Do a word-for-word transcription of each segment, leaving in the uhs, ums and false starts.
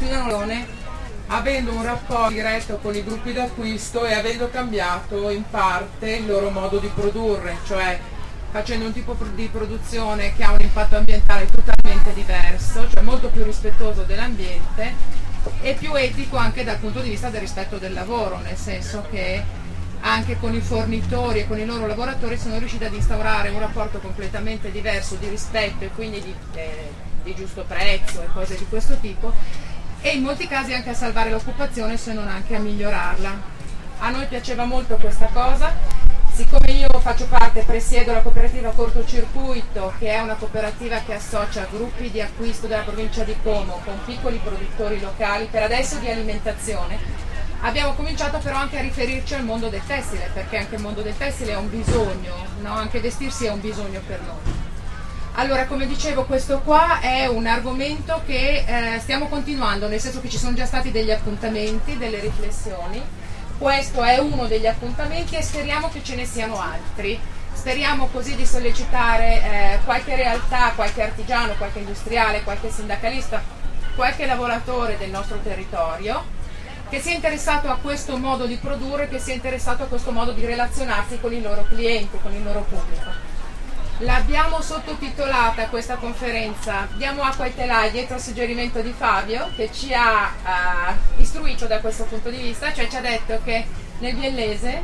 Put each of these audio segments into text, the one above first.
continuano avendo un rapporto diretto con i gruppi d'acquisto e avendo cambiato in parte il loro modo di produrre, cioè facendo un tipo di produzione che ha un impatto ambientale totalmente diverso, cioè molto più rispettoso dell'ambiente e più etico anche dal punto di vista del rispetto del lavoro, nel senso che anche con i fornitori e con i loro lavoratori sono riusciti ad instaurare un rapporto completamente diverso di rispetto e quindi di, eh, di giusto prezzo e cose di questo tipo, e in molti casi anche a salvare l'occupazione, se non anche a migliorarla. A noi piaceva molto questa cosa, siccome io faccio parte, presiedo la cooperativa Cortocircuito, che è una cooperativa che associa gruppi di acquisto della provincia di Como con piccoli produttori locali, per adesso di alimentazione. Abbiamo cominciato però anche a riferirci al mondo del tessile, perché anche il mondo del tessile è un bisogno, no? Anche vestirsi è un bisogno per noi. Allora, come dicevo, questo qua è un argomento che eh, stiamo continuando, nel senso che ci sono già stati degli appuntamenti, delle riflessioni. Questo è uno degli appuntamenti e speriamo che ce ne siano altri. Speriamo così di sollecitare eh, qualche realtà, qualche artigiano, qualche industriale, qualche sindacalista, qualche lavoratore del nostro territorio che sia interessato a questo modo di produrre, che sia interessato a questo modo di relazionarsi con i loro clienti, con il loro pubblico. L'abbiamo sottotitolata questa conferenza Diamo acqua ai telai dietro al suggerimento di Fabio, che ci ha uh, istruito da questo punto di vista, cioè ci ha detto che nel biellese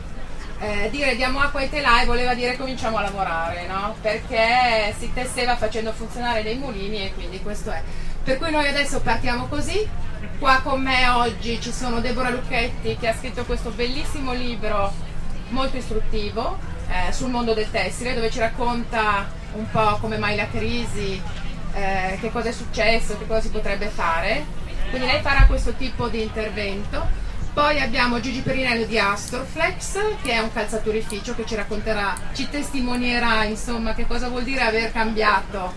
eh, dire diamo acqua ai telai voleva dire cominciamo a lavorare, no? Perché si tesseva facendo funzionare dei mulini e quindi questo è. Per cui noi adesso partiamo così. Qua con me oggi ci sono Deborah Lucchetti, che ha scritto questo bellissimo libro molto istruttivo Eh, sul mondo del tessile, dove ci racconta un po' come mai la crisi, eh, che cosa è successo, che cosa si potrebbe fare. Quindi lei farà questo tipo di intervento. Poi abbiamo Gigi Perinello di Astroflex, che è un calzaturificio che ci racconterà, ci testimonierà insomma che cosa vuol dire aver cambiato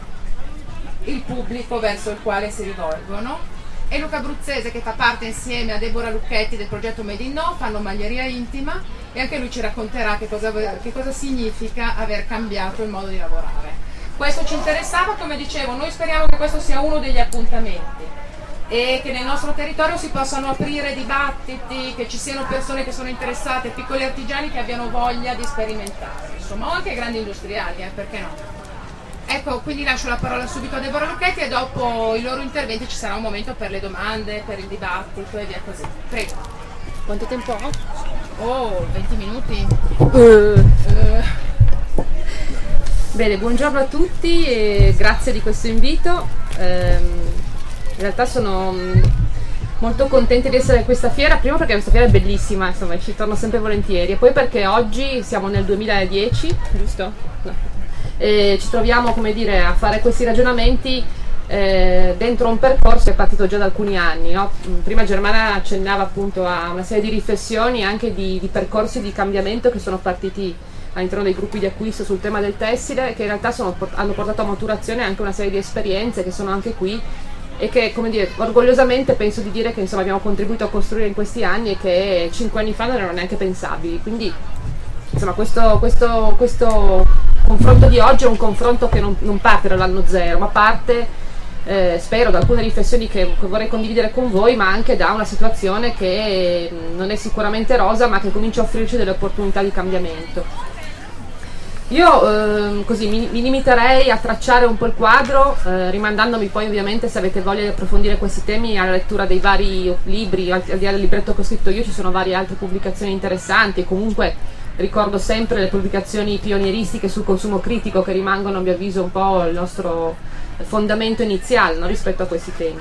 il pubblico verso il quale si rivolgono. E Luca Bruzzese, che fa parte insieme a Deborah Lucchetti del progetto Made in No, fanno maglieria intima e anche lui ci racconterà che cosa, che cosa significa aver cambiato il modo di lavorare. Questo ci interessava, come dicevo, noi speriamo che questo sia uno degli appuntamenti e che nel nostro territorio si possano aprire dibattiti, che ci siano persone che sono interessate, piccoli artigiani che abbiano voglia di sperimentare, insomma, o anche grandi industriali, eh, perché no? Ecco, quindi lascio la parola subito a Deborah Lucchetti e dopo i loro interventi ci sarà un momento per le domande, per il dibattito e via così. Prego. Quanto tempo ho? Oh, venti minuti. Uh. Uh. Bene, buongiorno a tutti e grazie di questo invito. Um, in realtà sono molto contenta di essere a questa fiera, prima perché questa fiera è bellissima, insomma, ci torno sempre volentieri, e poi perché oggi siamo nel duemiladieci, giusto? No. E ci troviamo, come dire, a fare questi ragionamenti eh, dentro un percorso che è partito già da alcuni anni, no? Prima Germana accennava appunto a una serie di riflessioni anche di, di percorsi di cambiamento che sono partiti all'interno dei gruppi di acquisto sul tema del tessile, che in realtà sono, hanno portato a maturazione anche una serie di esperienze che sono anche qui e che, come dire, orgogliosamente penso di dire che insomma abbiamo contribuito a costruire in questi anni e che cinque anni fa non erano neanche pensabili. Quindi insomma questo, questo, questo confronto di oggi è un confronto che non, non parte dall'anno zero, ma parte, eh, spero, da alcune riflessioni che, che vorrei condividere con voi, ma anche da una situazione che non è sicuramente rosa, ma che comincia a offrirci delle opportunità di cambiamento. Io eh, così mi, mi limiterei a tracciare un po' il quadro, eh, rimandandomi poi ovviamente, se avete voglia di approfondire questi temi, alla lettura dei vari libri, al, al di là del libretto che ho scritto io ci sono varie altre pubblicazioni interessanti, e comunque ricordo sempre le pubblicazioni pionieristiche sul consumo critico, che rimangono a mio avviso un po' il nostro fondamento iniziale, no, rispetto a questi temi.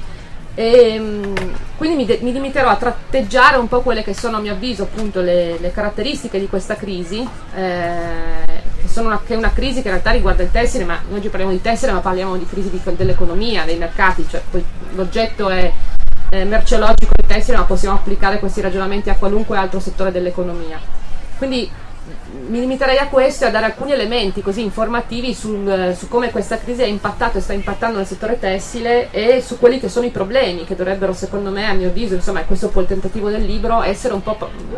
E, quindi mi, de- mi limiterò a tratteggiare un po' quelle che sono a mio avviso appunto le, le caratteristiche di questa crisi, eh, che, sono una, che è una crisi che in realtà riguarda il tessile, ma noi oggi parliamo di tessile ma parliamo di crisi di, dell'economia, dei mercati, cioè poi l'oggetto è eh, merceologico e tessile, ma possiamo applicare questi ragionamenti a qualunque altro settore dell'economia. Quindi mi limiterei a questo e a dare alcuni elementi così informativi sul, su come questa crisi ha impattato e sta impattando nel settore tessile e su quelli che sono i problemi che dovrebbero, secondo me, a mio avviso, insomma, questo è un po' il tentativo del libro, essere un po'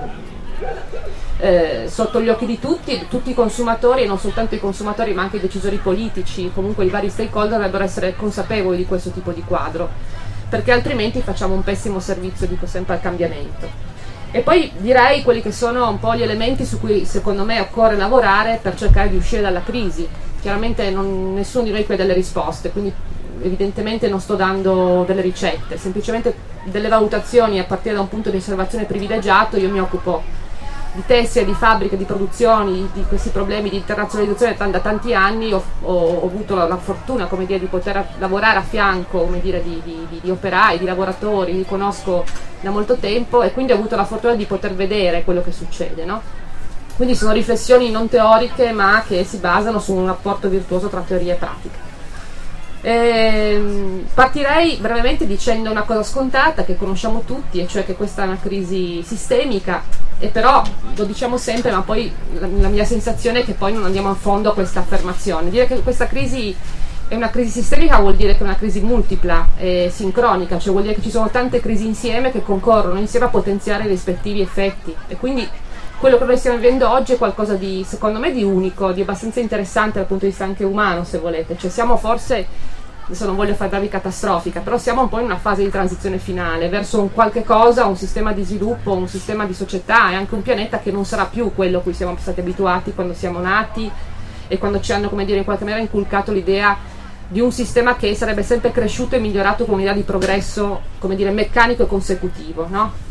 eh, sotto gli occhi di tutti, tutti i consumatori, e non soltanto i consumatori ma anche i decisori politici, comunque i vari stakeholder dovrebbero essere consapevoli di questo tipo di quadro. perché altrimenti facciamo un pessimo servizio, dico sempre, al cambiamento. E poi direi quelli che sono un po' gli elementi su cui secondo me occorre lavorare per cercare di uscire dalla crisi. Chiaramente non, nessuno di noi qui ha delle risposte, quindi evidentemente non sto dando delle ricette, semplicemente delle valutazioni a partire da un punto di osservazione privilegiato. Io mi occupo di tessile, di fabbriche, di produzioni, di questi problemi di internazionalizzazione da tanti anni. Ho, ho, ho avuto la, la fortuna, come dire, di poter lavorare a fianco, come dire, di, di, di, di operai, di lavoratori, li conosco da molto tempo e quindi ho avuto la fortuna di poter vedere quello che succede, no? Quindi sono riflessioni non teoriche ma che si basano su un rapporto virtuoso tra teoria e pratica. Eh, partirei brevemente dicendo una cosa scontata che conosciamo tutti, e cioè che questa è una crisi sistemica, e però lo diciamo sempre, ma poi la, la mia sensazione è che poi non andiamo a fondo a questa affermazione. Dire che questa crisi è una crisi sistemica vuol dire che è una crisi multipla e sincronica, cioè vuol dire che ci sono tante crisi insieme che concorrono insieme a potenziare i rispettivi effetti, e quindi quello che noi stiamo vivendo oggi è qualcosa di, secondo me, di unico, di abbastanza interessante dal punto di vista anche umano, se volete. Cioè siamo forse, adesso non voglio fare bravi catastrofica, però siamo un po' in una fase di transizione finale verso un qualche cosa, un sistema di sviluppo, un sistema di società e anche un pianeta che non sarà più quello a cui siamo stati abituati quando siamo nati e quando ci hanno, come dire, in qualche maniera inculcato l'idea di un sistema che sarebbe sempre cresciuto e migliorato con un'idea di progresso, come dire, meccanico e consecutivo, no?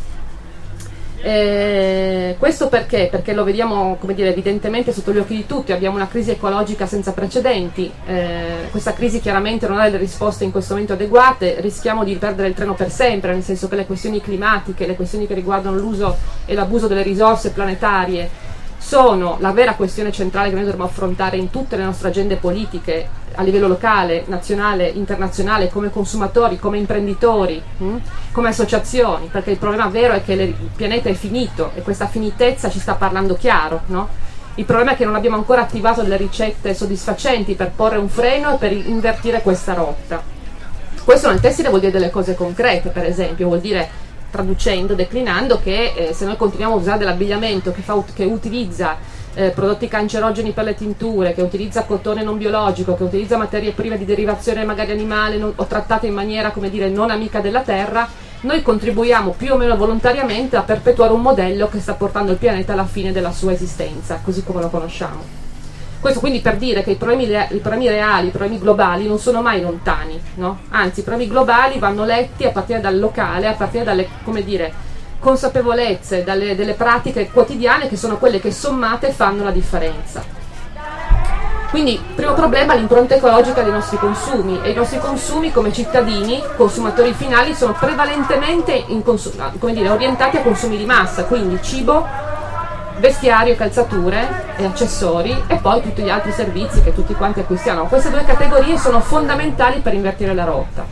Eh, questo perché? Perché lo vediamo, come dire, evidentemente sotto gli occhi di tutti. Abbiamo una crisi ecologica senza precedenti, eh, questa crisi chiaramente non ha delle risposte in questo momento adeguate, rischiamo di perdere il treno per sempre, nel senso che le questioni climatiche, le questioni che riguardano l'uso e l'abuso delle risorse planetarie sono la vera questione centrale che noi dovremmo affrontare in tutte le nostre agende politiche a livello locale, nazionale, internazionale, come consumatori, come imprenditori, hm? come associazioni, perché il problema vero è che le, il pianeta è finito e questa finitezza ci sta parlando chiaro, no? Il problema è che non abbiamo ancora attivato delle ricette soddisfacenti per porre un freno e per invertire questa rotta. Questo nel tessile vuol dire delle cose concrete, per esempio, vuol dire, traducendo, declinando, che eh, se noi continuiamo a usare dell'abbigliamento che, fa, che utilizza eh, prodotti cancerogeni per le tinture, che utilizza cotone non biologico, che utilizza materie prime di derivazione magari animale non, o trattate in maniera, come dire, non amica della terra, noi contribuiamo più o meno volontariamente a perpetuare un modello che sta portando il pianeta alla fine della sua esistenza, così come lo conosciamo. Questo quindi per dire che i problemi, i problemi reali, i problemi globali non sono mai lontani, no? Anzi, i problemi globali vanno letti a partire dal locale, a partire dalle, come dire, consapevolezze, dalle delle pratiche quotidiane che sono quelle che sommate fanno la differenza. Quindi, primo problema, l'impronta ecologica dei nostri consumi, e i nostri consumi come cittadini, consumatori finali, sono prevalentemente in consum- come dire, orientati a consumi di massa, quindi cibo, vestiario, calzature e accessori, e poi tutti gli altri servizi che tutti quanti acquistiamo. Queste due categorie sono fondamentali per invertire la rotta.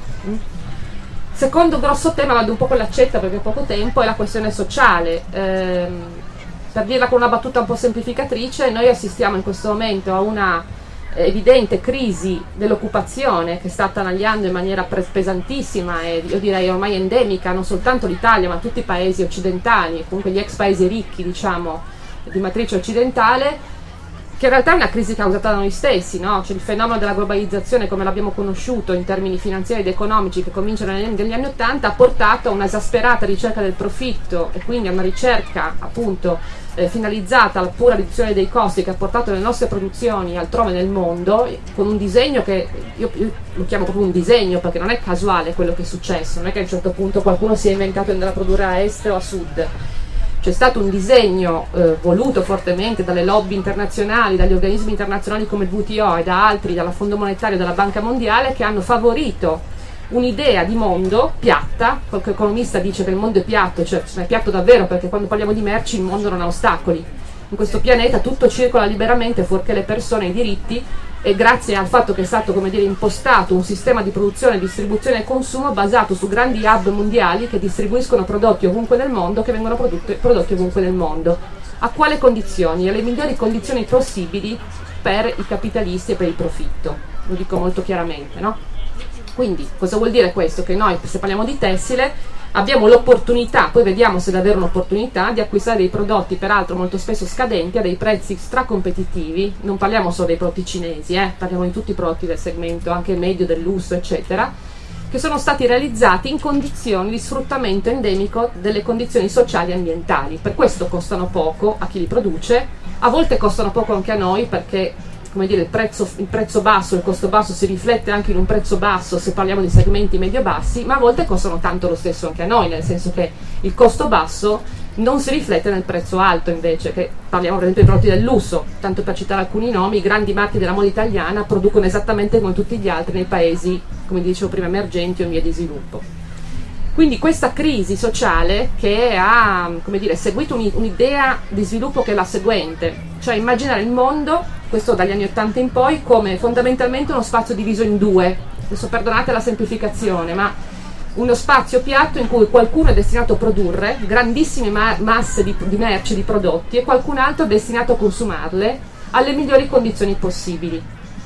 Secondo grosso tema, vado un po' con l'accetta perché ho poco tempo, è la questione sociale. Ehm, per dirla con una battuta un po' semplificatrice, noi assistiamo in questo momento a una evidente crisi dell'occupazione che è stata tagliando in maniera pesantissima e io direi ormai endemica non soltanto l'Italia ma tutti i paesi occidentali, comunque gli ex paesi ricchi, diciamo, di matrice occidentale, che in realtà è una crisi causata da noi stessi, no? Cioè il fenomeno della globalizzazione come l'abbiamo conosciuto in termini finanziari ed economici che cominciano negli anni Ottanta ha portato a un'esasperata ricerca del profitto e quindi a una ricerca appunto eh, finalizzata alla pura riduzione dei costi che ha portato le nostre produzioni altrove nel mondo con un disegno che io, io lo chiamo proprio un disegno perché non è casuale quello che è successo, non è che a un certo punto qualcuno si è inventato di andare a produrre a est o a sud. C'è stato un disegno eh, voluto fortemente dalle lobby internazionali, dagli organismi internazionali come il W T O e da altri, dalla Fondo Monetario e dalla Banca Mondiale, che hanno favorito un'idea di mondo piatta. Qualche economista dice che il mondo è piatto, cioè è piatto davvero perché quando parliamo di merci il mondo non ha ostacoli. In questo pianeta tutto circola liberamente fuorché le persone e i diritti, e grazie al fatto che è stato, come dire, impostato un sistema di produzione, distribuzione e consumo basato su grandi hub mondiali che distribuiscono prodotti ovunque nel mondo, che vengono prodotti, prodotti ovunque nel mondo. A quale condizioni? Alle migliori condizioni possibili per i capitalisti e per il profitto, lo dico molto chiaramente, no? Quindi cosa vuol dire questo? Che noi, se parliamo di tessile, abbiamo l'opportunità, poi vediamo se è davvero un'opportunità, di acquistare dei prodotti peraltro molto spesso scadenti a dei prezzi stracompetitivi. Non parliamo solo dei prodotti cinesi, eh, parliamo di tutti i prodotti del segmento anche medio, del lusso eccetera, che sono stati realizzati in condizioni di sfruttamento endemico delle condizioni sociali e ambientali. Per questo costano poco a chi li produce, a volte costano poco anche a noi perché, come dire, il prezzo, il prezzo basso, il costo basso si riflette anche in un prezzo basso se parliamo di segmenti medio-bassi, ma a volte costano tanto lo stesso anche a noi, nel senso che il costo basso non si riflette nel prezzo alto invece, che parliamo per esempio di prodotti del lusso, tanto per citare alcuni nomi, i grandi marchi della moda italiana producono esattamente come tutti gli altri nei paesi, come dicevo prima, emergenti o in via di sviluppo. Quindi questa crisi sociale che ha, come dire, seguito un'idea di sviluppo che è la seguente, cioè immaginare il mondo, questo dagli anni ottanta in poi, come fondamentalmente uno spazio diviso in due, adesso perdonate la semplificazione, ma uno spazio piatto in cui qualcuno è destinato a produrre grandissime ma masse di, di merci, di prodotti, e qualcun altro è destinato a consumarle alle migliori condizioni possibili.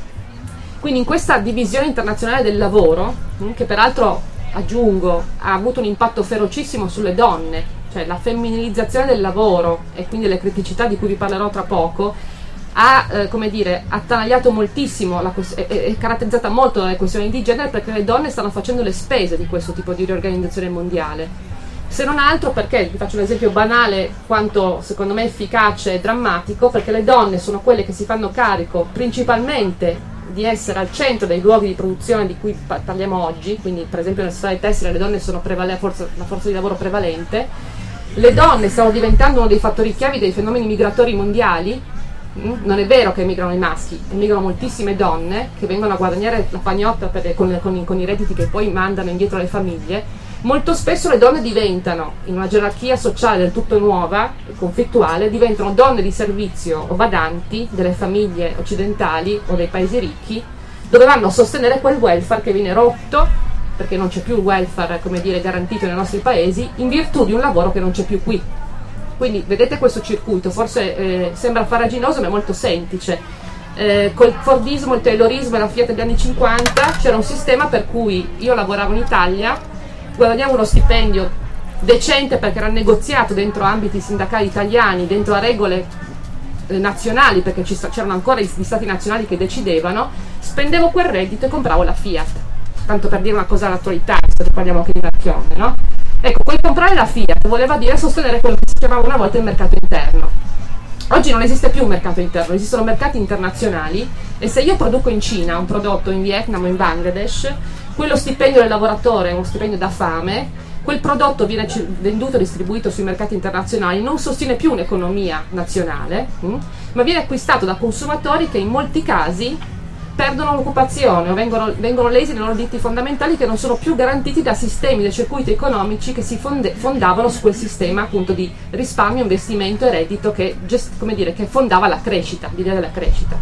Quindi in questa divisione internazionale del lavoro, che peraltro, aggiungo, ha avuto un impatto ferocissimo sulle donne, cioè la femminilizzazione del lavoro e quindi le criticità di cui vi parlerò tra poco, ha eh, come dire, attanagliato moltissimo, la è, è caratterizzata molto dalle questioni di genere, perché le donne stanno facendo le spese di questo tipo di riorganizzazione mondiale. Se non altro perché, vi faccio un esempio banale quanto secondo me efficace e drammatico, perché le donne sono quelle che si fanno carico principalmente di essere al centro dei luoghi di produzione di cui parliamo oggi, quindi per esempio nel settore tessile le donne sono prevale, forza, la forza di lavoro prevalente, le donne stanno diventando uno dei fattori chiavi dei fenomeni migratori mondiali. Non è vero che emigrano i maschi, emigrano moltissime donne che vengono a guadagnare la pagnotta per, con, con, con i redditi che poi mandano indietro alle famiglie. Molto spesso le donne diventano, in una gerarchia sociale del tutto nuova, conflittuale, diventano donne di servizio o badanti delle famiglie occidentali o dei paesi ricchi, dove vanno a sostenere quel welfare che viene rotto, perché non c'è più il welfare, come dire, garantito nei nostri paesi, in virtù di un lavoro che non c'è più qui. Quindi vedete questo circuito, forse eh, sembra farraginoso ma è molto semplice. Eh, col Fordismo, il Taylorismo e la Fiat degli anni cinquanta c'era un sistema per cui io lavoravo in Italia, guadagnavo uno stipendio decente perché era negoziato dentro ambiti sindacali italiani, dentro a regole eh, nazionali, perché ci, c'erano ancora gli stati nazionali che decidevano, spendevo quel reddito e compravo la Fiat, tanto per dire una cosa all'attualità, visto che parliamo anche di Marchionne, no? Ecco, quel comprare la Fiat voleva dire sostenere quello che si chiamava una volta il mercato interno. Oggi non esiste più un mercato interno, esistono mercati internazionali, e se io produco in Cina un prodotto, in Vietnam o in Bangladesh, quello stipendio del lavoratore è uno stipendio da fame, quel prodotto viene venduto e distribuito sui mercati internazionali, non sostiene più un'economia nazionale, hm, ma viene acquistato da consumatori che in molti casi perdono l'occupazione o vengono, vengono lesi nei loro diritti fondamentali, che non sono più garantiti da sistemi, dai circuiti economici che si fonde, fondavano su quel sistema appunto di risparmio, investimento e reddito che, gest, come dire, che fondava la crescita, l'idea della crescita.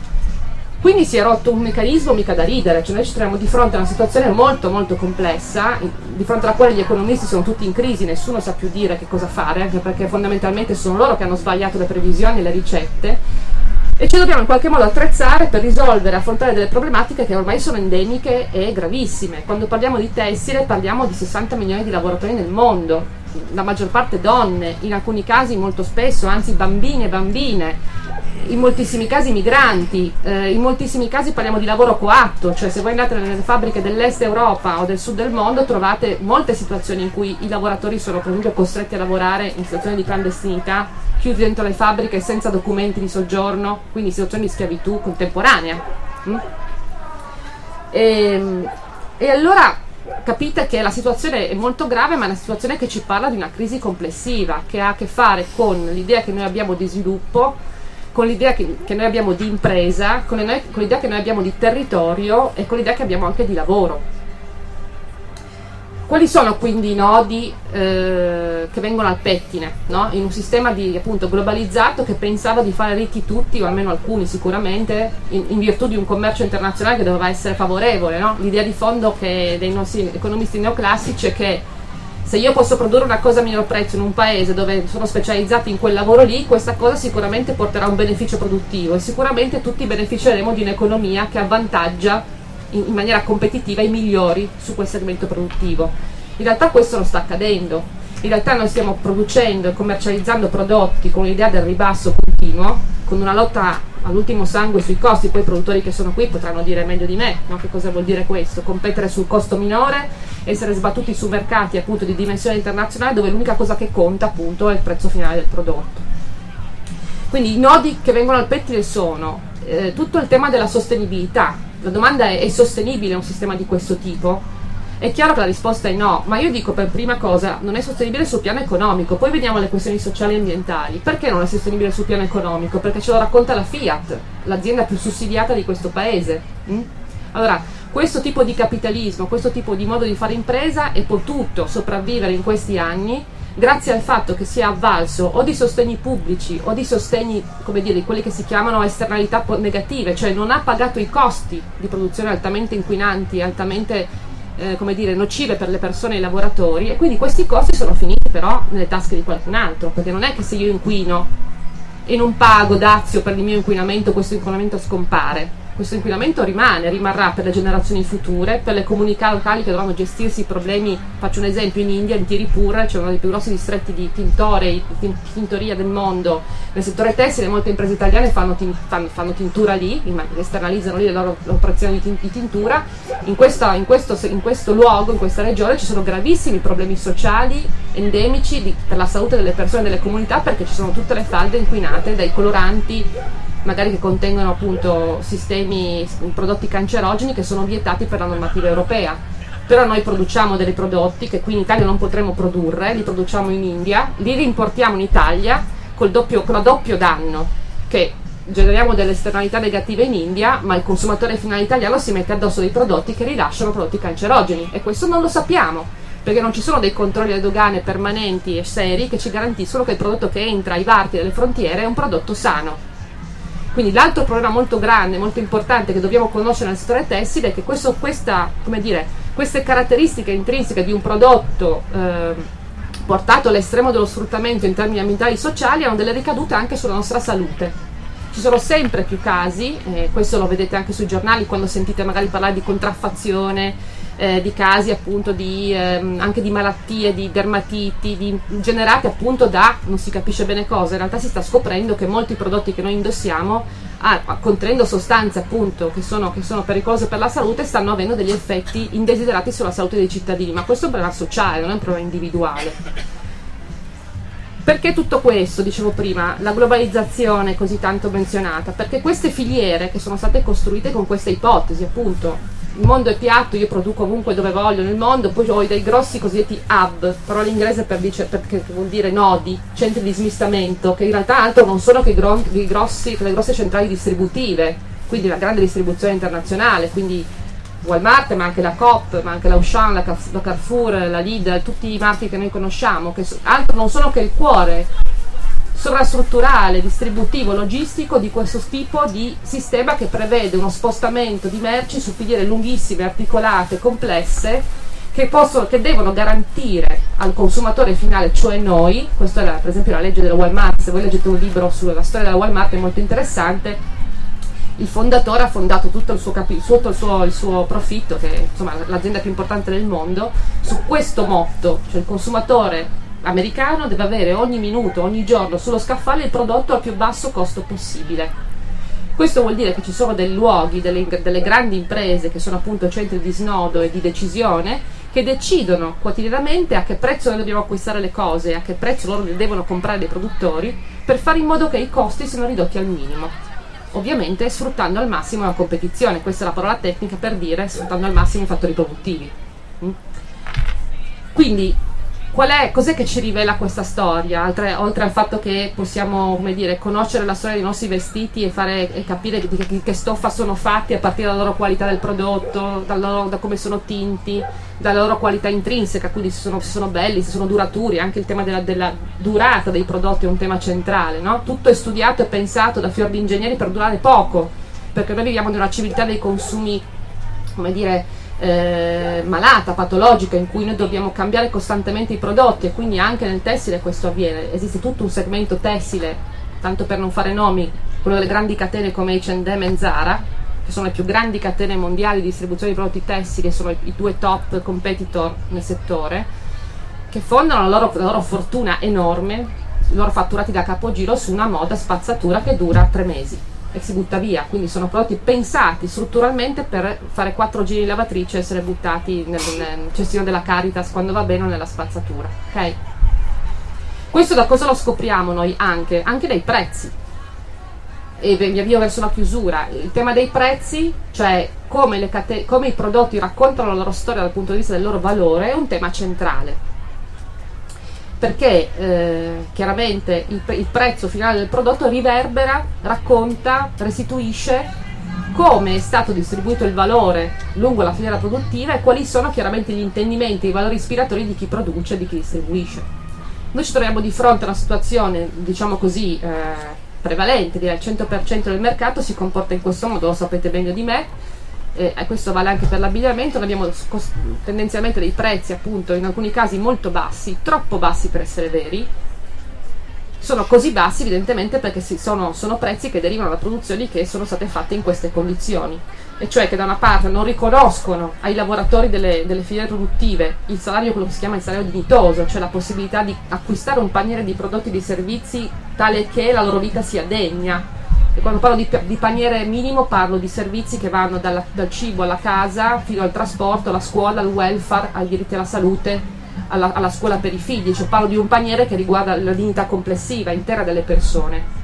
Quindi si è rotto un meccanismo mica da ridere, cioè noi ci troviamo di fronte a una situazione molto molto complessa, di fronte alla quale gli economisti sono tutti in crisi, nessuno sa più dire che cosa fare, anche perché fondamentalmente sono loro che hanno sbagliato le previsioni e le ricette, e ci dobbiamo in qualche modo attrezzare per risolvere, affrontare delle problematiche che ormai sono endemiche e gravissime. Quando parliamo di tessile parliamo di sessanta milioni di lavoratori nel mondo, la maggior parte donne, in alcuni casi molto spesso, anzi bambine e bambine, in moltissimi casi migranti, eh, in moltissimi casi parliamo di lavoro coatto, cioè se voi andate nelle fabbriche dell'est Europa o del sud del mondo trovate molte situazioni in cui i lavoratori sono per esempio costretti a lavorare in situazioni di clandestinità, chiusi dentro le fabbriche senza documenti di soggiorno, quindi situazioni di schiavitù contemporanea. Mm? E, e allora capite che la situazione è molto grave, ma è una situazione che ci parla di una crisi complessiva, che ha a che fare con l'idea che noi abbiamo di sviluppo, con l'idea che, che noi abbiamo di impresa, con, noi, con l'idea che noi abbiamo di territorio e con l'idea che abbiamo anche di lavoro. Quali sono quindi i nodi eh, che vengono al pettine, no? In un sistema di, appunto, globalizzato che pensava di fare ricchi tutti, o almeno alcuni sicuramente, in, in virtù di un commercio internazionale che doveva essere favorevole, no? L'idea di fondo che dei nostri economisti neoclassici è che se io posso produrre una cosa a minor prezzo in un paese dove sono specializzati in quel lavoro lì, questa cosa sicuramente porterà un beneficio produttivo e sicuramente tutti beneficeremo di un'economia che avvantaggia in maniera competitiva i migliori su quel segmento produttivo. In realtà questo non sta accadendo, in realtà noi stiamo producendo e commercializzando prodotti con l'idea del ribasso continuo, con una lotta all'ultimo sangue sui costi. Poi i produttori che sono qui potranno dire meglio di me, no? Che cosa vuol dire questo? Competere sul costo minore, essere sbattuti su mercati appunto di dimensione internazionale dove l'unica cosa che conta appunto è il prezzo finale del prodotto. Quindi i nodi che vengono al pettine sono eh, tutto il tema della sostenibilità. La domanda è: è sostenibile un sistema di questo tipo? È chiaro che la risposta è no, ma io dico per prima cosa non è sostenibile sul piano economico, poi vediamo le questioni sociali e ambientali. Perché non è sostenibile sul piano economico? Perché ce lo racconta la Fiat, l'azienda più sussidiata di questo paese. Mm? Allora, questo tipo di capitalismo, questo tipo di modo di fare impresa è potuto sopravvivere in questi anni grazie al fatto che si è avvalso o di sostegni pubblici o di sostegni, come dire, quelli che si chiamano esternalità negative, cioè non ha pagato i costi di produzione altamente inquinanti, altamente Eh, come dire, nocive per le persone e i lavoratori, e quindi questi costi sono finiti però nelle tasche di qualcun altro, perché non è che se io inquino e non pago dazio per il mio inquinamento, questo inquinamento scompare. Questo inquinamento rimane, rimarrà per le generazioni future, per le comunità locali che dovranno gestirsi i problemi. Faccio un esempio: in India, in Tiripur, c'è uno dei più grossi distretti di tintore, di tintoria del mondo. Nel settore tessile molte imprese italiane fanno, fanno, fanno tintura lì, esternalizzano lì le loro operazioni di tintura. In, questa, in, questo, in questo luogo, in questa regione, ci sono gravissimi problemi sociali endemici di, per la salute delle persone e delle comunità, perché ci sono tutte le falde inquinate dai coloranti, magari che contengono appunto sistemi, prodotti cancerogeni che sono vietati per la normativa europea. Però noi produciamo dei prodotti che qui in Italia non potremo produrre, li produciamo in India, li rimportiamo in Italia col doppio, con la doppio danno, che generiamo delle esternalità negative in India, ma il consumatore finale italiano si mette addosso dei prodotti che rilasciano prodotti cancerogeni, e questo non lo sappiamo, perché non ci sono dei controlli alle dogane permanenti e seri che ci garantiscono che il prodotto che entra ai varchi delle frontiere è un prodotto sano. Quindi l'altro problema molto grande, molto importante che dobbiamo conoscere nel settore tessile è che questo, questa, come dire, queste caratteristiche intrinseche di un prodotto eh, portato all'estremo dello sfruttamento in termini ambientali e sociali hanno delle ricadute anche sulla nostra salute. Ci sono sempre più casi, eh, questo lo vedete anche sui giornali quando sentite magari parlare di contraffazione, eh, di casi appunto di, ehm, anche di malattie, di dermatiti, di, generate appunto da non si capisce bene cosa. In realtà si sta scoprendo che molti prodotti che noi indossiamo, ah, contenendo sostanze appunto che sono, che sono pericolose per la salute, stanno avendo degli effetti indesiderati sulla salute dei cittadini, ma questo è un problema sociale, non è un problema individuale. Perché tutto questo? Dicevo prima, la globalizzazione così tanto menzionata, perché queste filiere che sono state costruite con questa ipotesi, appunto, il mondo è piatto, io produco ovunque dove voglio nel mondo, poi ho dei grossi cosiddetti hub, parola inglese per dice, perché vuol dire nodi, centri di smistamento, che in realtà altro non sono che i, gro- i grossi, le grosse centrali distributive, quindi la grande distribuzione internazionale, quindi Walmart, ma anche la Coop, ma anche la Auchan, la, Carf- la Carrefour, la Lidl, tutti i marchi che noi conosciamo, che so- altro non sono che il cuore sovrastrutturale, distributivo, logistico di questo tipo di sistema che prevede uno spostamento di merci su filiere lunghissime, articolate, complesse, che, possono, che devono garantire al consumatore finale, cioè noi. Questa è la, per esempio la legge della Walmart. Se voi leggete un libro sulla storia della Walmart è molto interessante. Il fondatore ha fondato tutto il suo, capi- tutto il suo, il suo profitto, che è insomma l'azienda più importante del mondo, su questo motto, cioè il consumatore americano deve avere ogni minuto, ogni giorno sullo scaffale il prodotto al più basso costo possibile. Questo vuol dire che ci sono dei luoghi, delle, delle grandi imprese che sono appunto centri di snodo e di decisione, che decidono quotidianamente a che prezzo noi dobbiamo acquistare le cose, a che prezzo loro devono comprare dei produttori, per fare in modo che i costi siano ridotti al minimo. Ovviamente sfruttando al massimo la competizione, questa è la parola tecnica per dire sfruttando al massimo i fattori produttivi. Mm? Quindi qual è, cos'è che ci rivela questa storia? Altre, oltre al fatto che possiamo, come dire, conoscere la storia dei nostri vestiti e, fare, e capire di che, che stoffa sono fatti a partire dalla loro qualità del prodotto, da, loro, da come sono tinti, dalla loro qualità intrinseca, quindi se sono, se sono belli, se sono duraturi. Anche il tema della, della durata dei prodotti è un tema centrale, no? Tutto è studiato e pensato da fior di ingegneri per durare poco, perché noi viviamo in una civiltà dei consumi, come dire, Eh, malata, patologica, in cui noi dobbiamo cambiare costantemente i prodotti, e quindi anche nel tessile questo avviene. Esiste tutto un segmento tessile, tanto per non fare nomi, quello delle grandi catene come acca and emme e Zara, che sono le più grandi catene mondiali di distribuzione di prodotti tessili, sono i, i due top competitor nel settore, che fondano la loro, la loro fortuna enorme, i loro fatturati da capogiro su una moda spazzatura che dura tre mesi. e si butta via, quindi sono prodotti pensati strutturalmente per fare quattro giri in lavatrice e essere buttati nel, nel cestino della Caritas quando va bene o nella spazzatura, ok? Questo da cosa lo scopriamo noi anche? Anche dai prezzi. E mi avvio verso la chiusura. Il tema dei prezzi, cioè come, le cate- come i prodotti raccontano la loro storia dal punto di vista del loro valore, è un tema centrale, perché eh, chiaramente il, il prezzo finale del prodotto riverbera, racconta, restituisce come è stato distribuito il valore lungo la filiera produttiva e quali sono chiaramente gli intendimenti, i valori ispiratori di chi produce e di chi distribuisce. Noi ci troviamo di fronte a una situazione, diciamo così, eh, prevalente, direi il cento per cento del mercato si comporta in questo modo, lo sapete meglio di me, eh, e questo vale anche per l'abbigliamento. Noi abbiamo tendenzialmente dei prezzi appunto in alcuni casi molto bassi, troppo bassi per essere veri. Sono così bassi evidentemente perché si sono, sono prezzi che derivano da produzioni che sono state fatte in queste condizioni, e cioè che da una parte non riconoscono ai lavoratori delle, delle filiere produttive il salario, quello che si chiama il salario dignitoso, cioè la possibilità di acquistare un paniere di prodotti e di servizi tale che la loro vita sia degna. E quando parlo di, di paniere minimo parlo di servizi che vanno dalla, dal cibo alla casa fino al trasporto, alla scuola, al welfare, ai diritti alla salute, alla, alla scuola per i figli, cioè parlo di un paniere che riguarda la dignità complessiva, intera delle persone.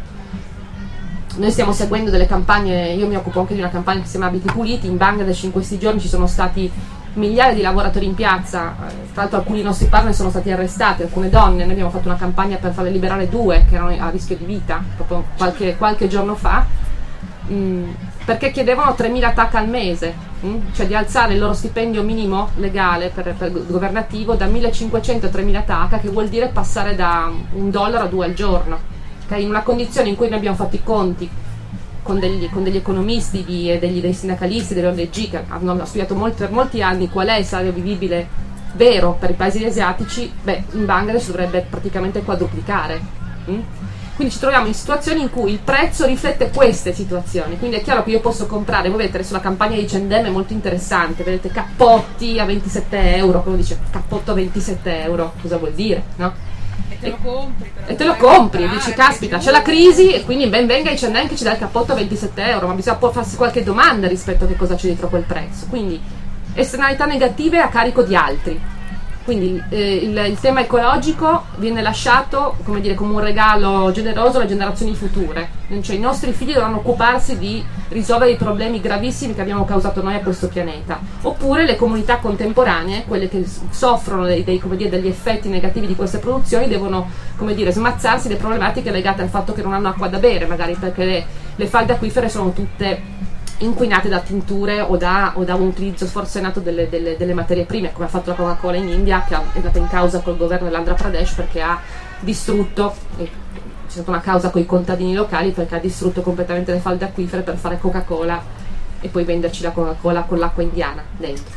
Noi stiamo seguendo delle campagne, io mi occupo anche di una campagna che si chiama Abiti Puliti. In Bangladesh in questi giorni ci sono stati migliaia di lavoratori in piazza, tra l'altro alcuni nostri partner sono stati arrestati, alcune donne. Noi abbiamo fatto una campagna per farle liberare due che erano a rischio di vita proprio qualche, qualche giorno fa, mh, perché chiedevano tremila tac al mese, mh? cioè di alzare il loro stipendio minimo legale per, per governativo da millecinquecento a tremila tac, che vuol dire passare da un dollaro a due al giorno. In una condizione in cui noi abbiamo fatto i conti con degli, con degli economisti di, e degli, dei sindacalisti dell'O N G che hanno studiato molti, per molti anni qual è il salario vivibile vero per i paesi asiatici, beh, in Bangladesh dovrebbe praticamente quadruplicare. Mm? Quindi ci troviamo in situazioni in cui il prezzo riflette queste situazioni. Quindi è chiaro che io posso comprare, voi vedete sulla campagna di H and M è molto interessante, vedete cappotti a ventisette euro, come dice cappotto a ventisette euro, cosa vuol dire, no? E te lo compri, e te lo compri, dici caspita c'è la crisi e quindi ben venga H and M che ci dà il cappotto a ventisette euro, ma bisogna farsi qualche domanda rispetto a che cosa c'è dietro quel prezzo. Quindi esternalità negative a carico di altri. Quindi eh, il, il tema ecologico viene lasciato, come dire, come un regalo generoso alle generazioni future, cioè i nostri figli dovranno occuparsi di risolvere i problemi gravissimi che abbiamo causato noi a questo pianeta, oppure le comunità contemporanee, quelle che soffrono dei, dei, come dire, degli effetti negativi di queste produzioni, devono, come dire, smazzarsi le problematiche legate al fatto che non hanno acqua da bere, magari perché le, le falde acquifere sono tutte inquinate da tinture o da, o da un utilizzo sforzenato delle, delle, delle materie prime, come ha fatto la Coca-Cola in India, che è andata in causa col governo dell'Andhra Pradesh perché ha distrutto, e c'è stata una causa con i contadini locali perché ha distrutto completamente le falde acquifere per fare Coca-Cola e poi venderci la Coca-Cola con l'acqua indiana dentro.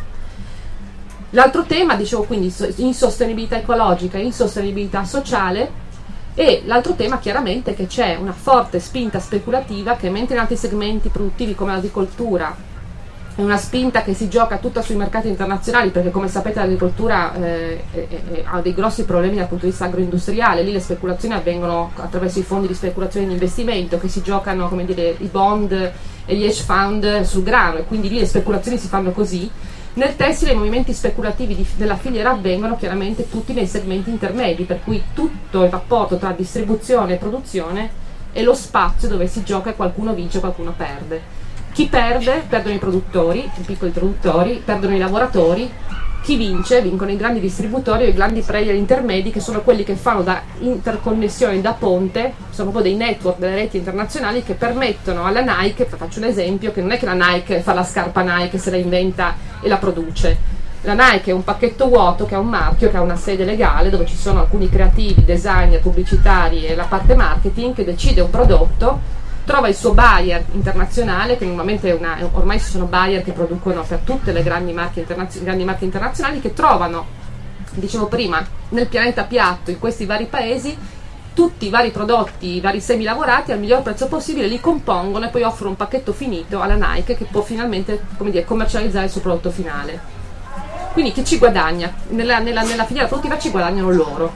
L'altro tema, dicevo, quindi insostenibilità ecologica, insostenibilità sociale. E l'altro tema chiaramente è che c'è una forte spinta speculativa che, mentre in altri segmenti produttivi come l'agricoltura è una spinta che si gioca tutta sui mercati internazionali, perché come sapete l'agricoltura eh, eh, eh, ha dei grossi problemi dal punto di vista agroindustriale, lì le speculazioni avvengono attraverso i fondi di speculazione di investimento che si giocano, come dire, i bond e gli hedge fund sul grano, e quindi lì le speculazioni si fanno così. Nel tessile i movimenti speculativi di, della filiera avvengono chiaramente tutti nei segmenti intermedi, per cui tutto il rapporto tra distribuzione e produzione è lo spazio dove si gioca e qualcuno vince e qualcuno perde. Chi perde? Perdono i produttori, i piccoli produttori, perdono i lavoratori. Chi vince? Vincono i grandi distributori o i grandi player intermedi, che sono quelli che fanno da interconnessione, da ponte, sono proprio dei network, delle reti internazionali che permettono alla Nike, faccio un esempio, che non è che la Nike fa la scarpa Nike, se la inventa e la produce. La Nike è un pacchetto vuoto che ha un marchio, che ha una sede legale dove ci sono alcuni creativi, designer, pubblicitari e la parte marketing che decide un prodotto, trova il suo buyer internazionale, che normalmente è una, ormai ci sono buyer che producono per tutte le grandi marche, internazio- grandi marche internazionali, che trovano, dicevo prima, nel pianeta piatto, in questi vari paesi, tutti i vari prodotti, i vari semi lavorati al miglior prezzo possibile, li compongono e poi offrono un pacchetto finito alla Nike che può finalmente, come dire, commercializzare il suo prodotto finale. Quindi chi ci guadagna? Nella, nella, nella filiera produttiva ci guadagnano loro.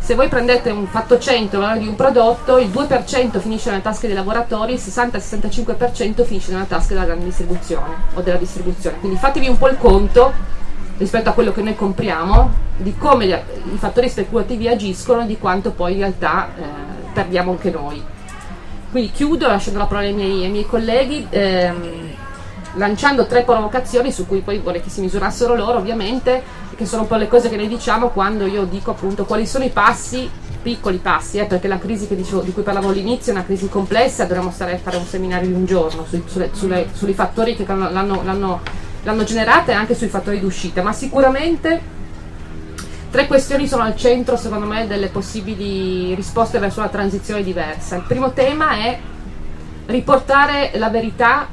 se voi prendete un fatto cento, il valore di un prodotto, il due per cento finisce nelle tasche dei lavoratori, il sessanta sessantacinque per cento finisce nella tasca della grande distribuzione o della distribuzione. Quindi fatevi un po' il conto rispetto a quello che noi compriamo, di come i fattori speculativi agiscono e di quanto poi in realtà eh, perdiamo anche noi. Quindi chiudo lasciando la parola ai miei, ai miei colleghi, ehm, lanciando tre provocazioni su cui poi vorrei che si misurassero loro, ovviamente, che sono un po' le cose che noi diciamo quando io dico appunto quali sono i passi, piccoli passi, eh, perché la crisi che dicevo, di cui parlavo all'inizio è una crisi complessa, dovremmo stare a fare un seminario di un giorno sui, sulle, sulle, sui fattori che l'hanno, l'hanno, l'hanno generata e anche sui fattori d'uscita, ma sicuramente tre questioni sono al centro, secondo me, delle possibili risposte verso una transizione diversa. Il primo tema è riportare la verità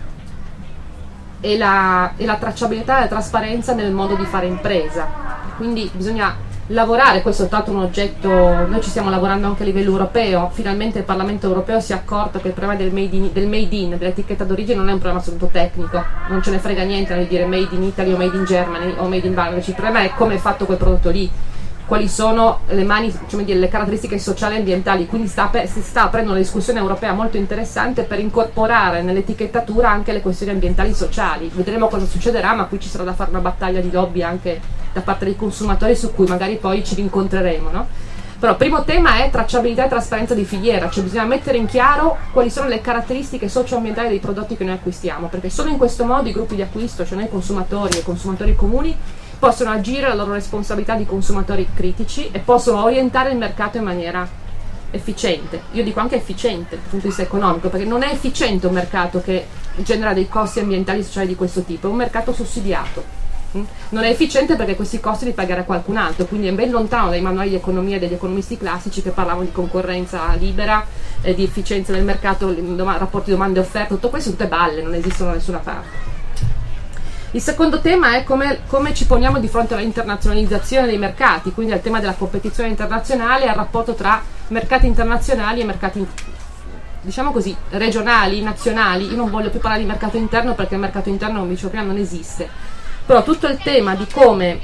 e la, e la tracciabilità e la trasparenza nel modo di fare impresa. Quindi bisogna lavorare, questo è soltanto un oggetto, noi ci stiamo lavorando anche a livello europeo, finalmente il Parlamento europeo si è accorto che il problema del made in, del made in dell'etichetta d'origine non è un problema soltanto tecnico, non ce ne frega niente di dire made in Italy o made in Germany o made in Bangladesh, il problema è come è fatto quel prodotto lì, quali sono le, mani, cioè dire, le caratteristiche sociali e ambientali, quindi sta, si sta aprendo una discussione europea molto interessante per incorporare nell'etichettatura anche le questioni ambientali e sociali. Vedremo cosa succederà, ma qui ci sarà da fare una battaglia di lobby anche da parte dei consumatori su cui magari poi ci rincontreremo, no? Però il primo tema è tracciabilità e trasparenza di filiera, cioè bisogna mettere in chiaro quali sono le caratteristiche socio-ambientali dei prodotti che noi acquistiamo, perché solo in questo modo i gruppi di acquisto, cioè noi consumatori e consumatori comuni, possono agire la loro responsabilità di consumatori critici e possono orientare il mercato in maniera efficiente. Io dico anche efficiente dal punto di vista economico, perché non è efficiente un mercato che genera dei costi ambientali e sociali di questo tipo, è un mercato sussidiato. Non è efficiente perché questi costi li pagherà qualcun altro, quindi è ben lontano dai manuali di economia degli economisti classici che parlavano di concorrenza libera, eh, di efficienza del mercato, dom- rapporti domande e offerte, tutto questo tutte balle, non esistono da nessuna parte. Il secondo tema è come, come ci poniamo di fronte all'internazionalizzazione dei mercati, quindi al tema della competizione internazionale e al rapporto tra mercati internazionali e mercati, diciamo così, regionali, nazionali. Io non voglio più parlare di mercato interno perché il mercato interno, come dicevo prima, non esiste. Però tutto il tema di come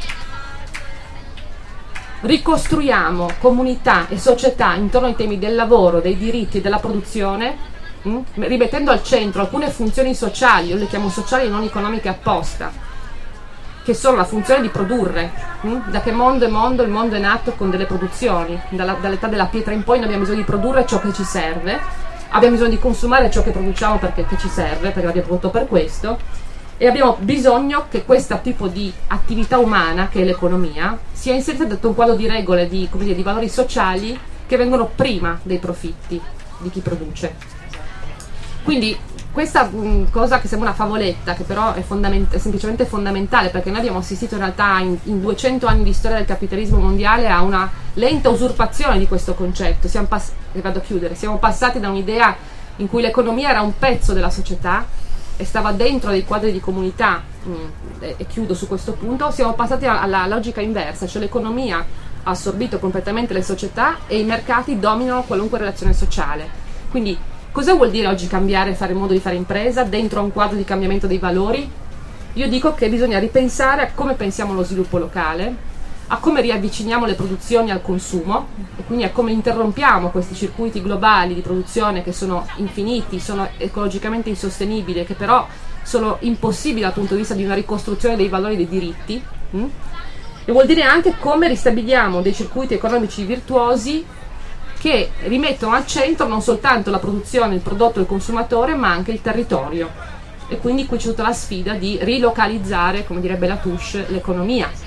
ricostruiamo comunità e società intorno ai temi del lavoro, dei diritti e della produzione, mh, rimettendo al centro alcune funzioni sociali, io le chiamo sociali e non economiche apposta, che sono la funzione di produrre. Mh? Da che mondo è mondo? Il mondo è nato con delle produzioni, Dalla, dall'età della pietra in poi noi abbiamo bisogno di produrre ciò che ci serve, abbiamo bisogno di consumare ciò che produciamo perché che ci serve, perché l'abbiamo prodotto per questo, e abbiamo bisogno che questo tipo di attività umana, che è l'economia, sia inserita dentro un quadro di regole, di, come dire, di valori sociali che vengono prima dei profitti di chi produce. Quindi questa mh, cosa che sembra una favoletta, che però è, fondament- è semplicemente fondamentale, perché noi abbiamo assistito in realtà in, in duecento anni di storia del capitalismo mondiale a una lenta usurpazione di questo concetto. Siamo pass- e vado a chiudere, siamo passati da un'idea in cui l'economia era un pezzo della società e stava dentro dei quadri di comunità, mh, e, e chiudo su questo punto, siamo passati alla logica inversa, cioè l'economia ha assorbito completamente le società e i mercati dominano qualunque relazione sociale. Quindi cosa vuol dire oggi cambiare, fare il modo di fare impresa dentro a un quadro di cambiamento dei valori? Io dico che bisogna ripensare a come pensiamo lo sviluppo locale, a come riavviciniamo le produzioni al consumo e quindi a come interrompiamo questi circuiti globali di produzione che sono infiniti, sono ecologicamente insostenibili e che però sono impossibili dal punto di vista di una ricostruzione dei valori dei diritti. Mm? E vuol dire anche come ristabiliamo dei circuiti economici virtuosi che rimettono al centro non soltanto la produzione, il prodotto, il consumatore, ma anche il territorio. E quindi qui c'è tutta la sfida di rilocalizzare, come direbbe Latouche, l'economia.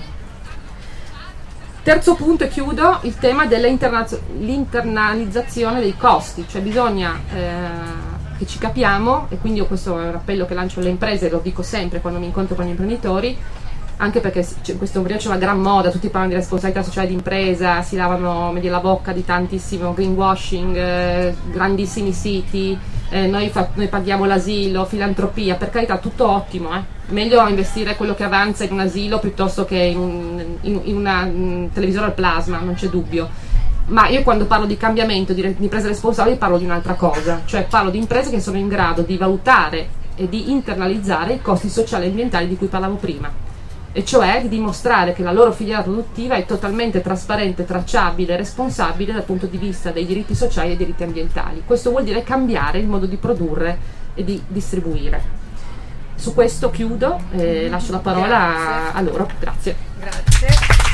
Terzo punto, e chiudo, il tema dell'internalizzazione dei costi, cioè bisogna eh, che ci capiamo, e quindi io questo è un appello che lancio alle imprese, lo dico sempre quando mi incontro con gli imprenditori, anche perché in questo periodo c'è una gran moda, tutti parlano di responsabilità sociale d'impresa, si lavano la bocca di tantissimo greenwashing, eh, grandissimi siti, eh, noi, fa, noi paghiamo l'asilo, filantropia, per carità tutto ottimo, eh. Meglio investire quello che avanza in un asilo piuttosto che in, un, in, in una in televisore al plasma, non c'è dubbio. Ma io quando parlo di cambiamento, di, di imprese responsabili, parlo di un'altra cosa, cioè parlo di imprese che sono in grado di valutare e di internalizzare i costi sociali e ambientali di cui parlavo prima. e cioè di dimostrare che la loro filiera produttiva è totalmente trasparente, tracciabile e responsabile dal punto di vista dei diritti sociali e dei diritti ambientali. Questo vuol dire cambiare il modo di produrre e di distribuire. Su questo chiudo e lascio la parola a, a loro. Grazie. Grazie.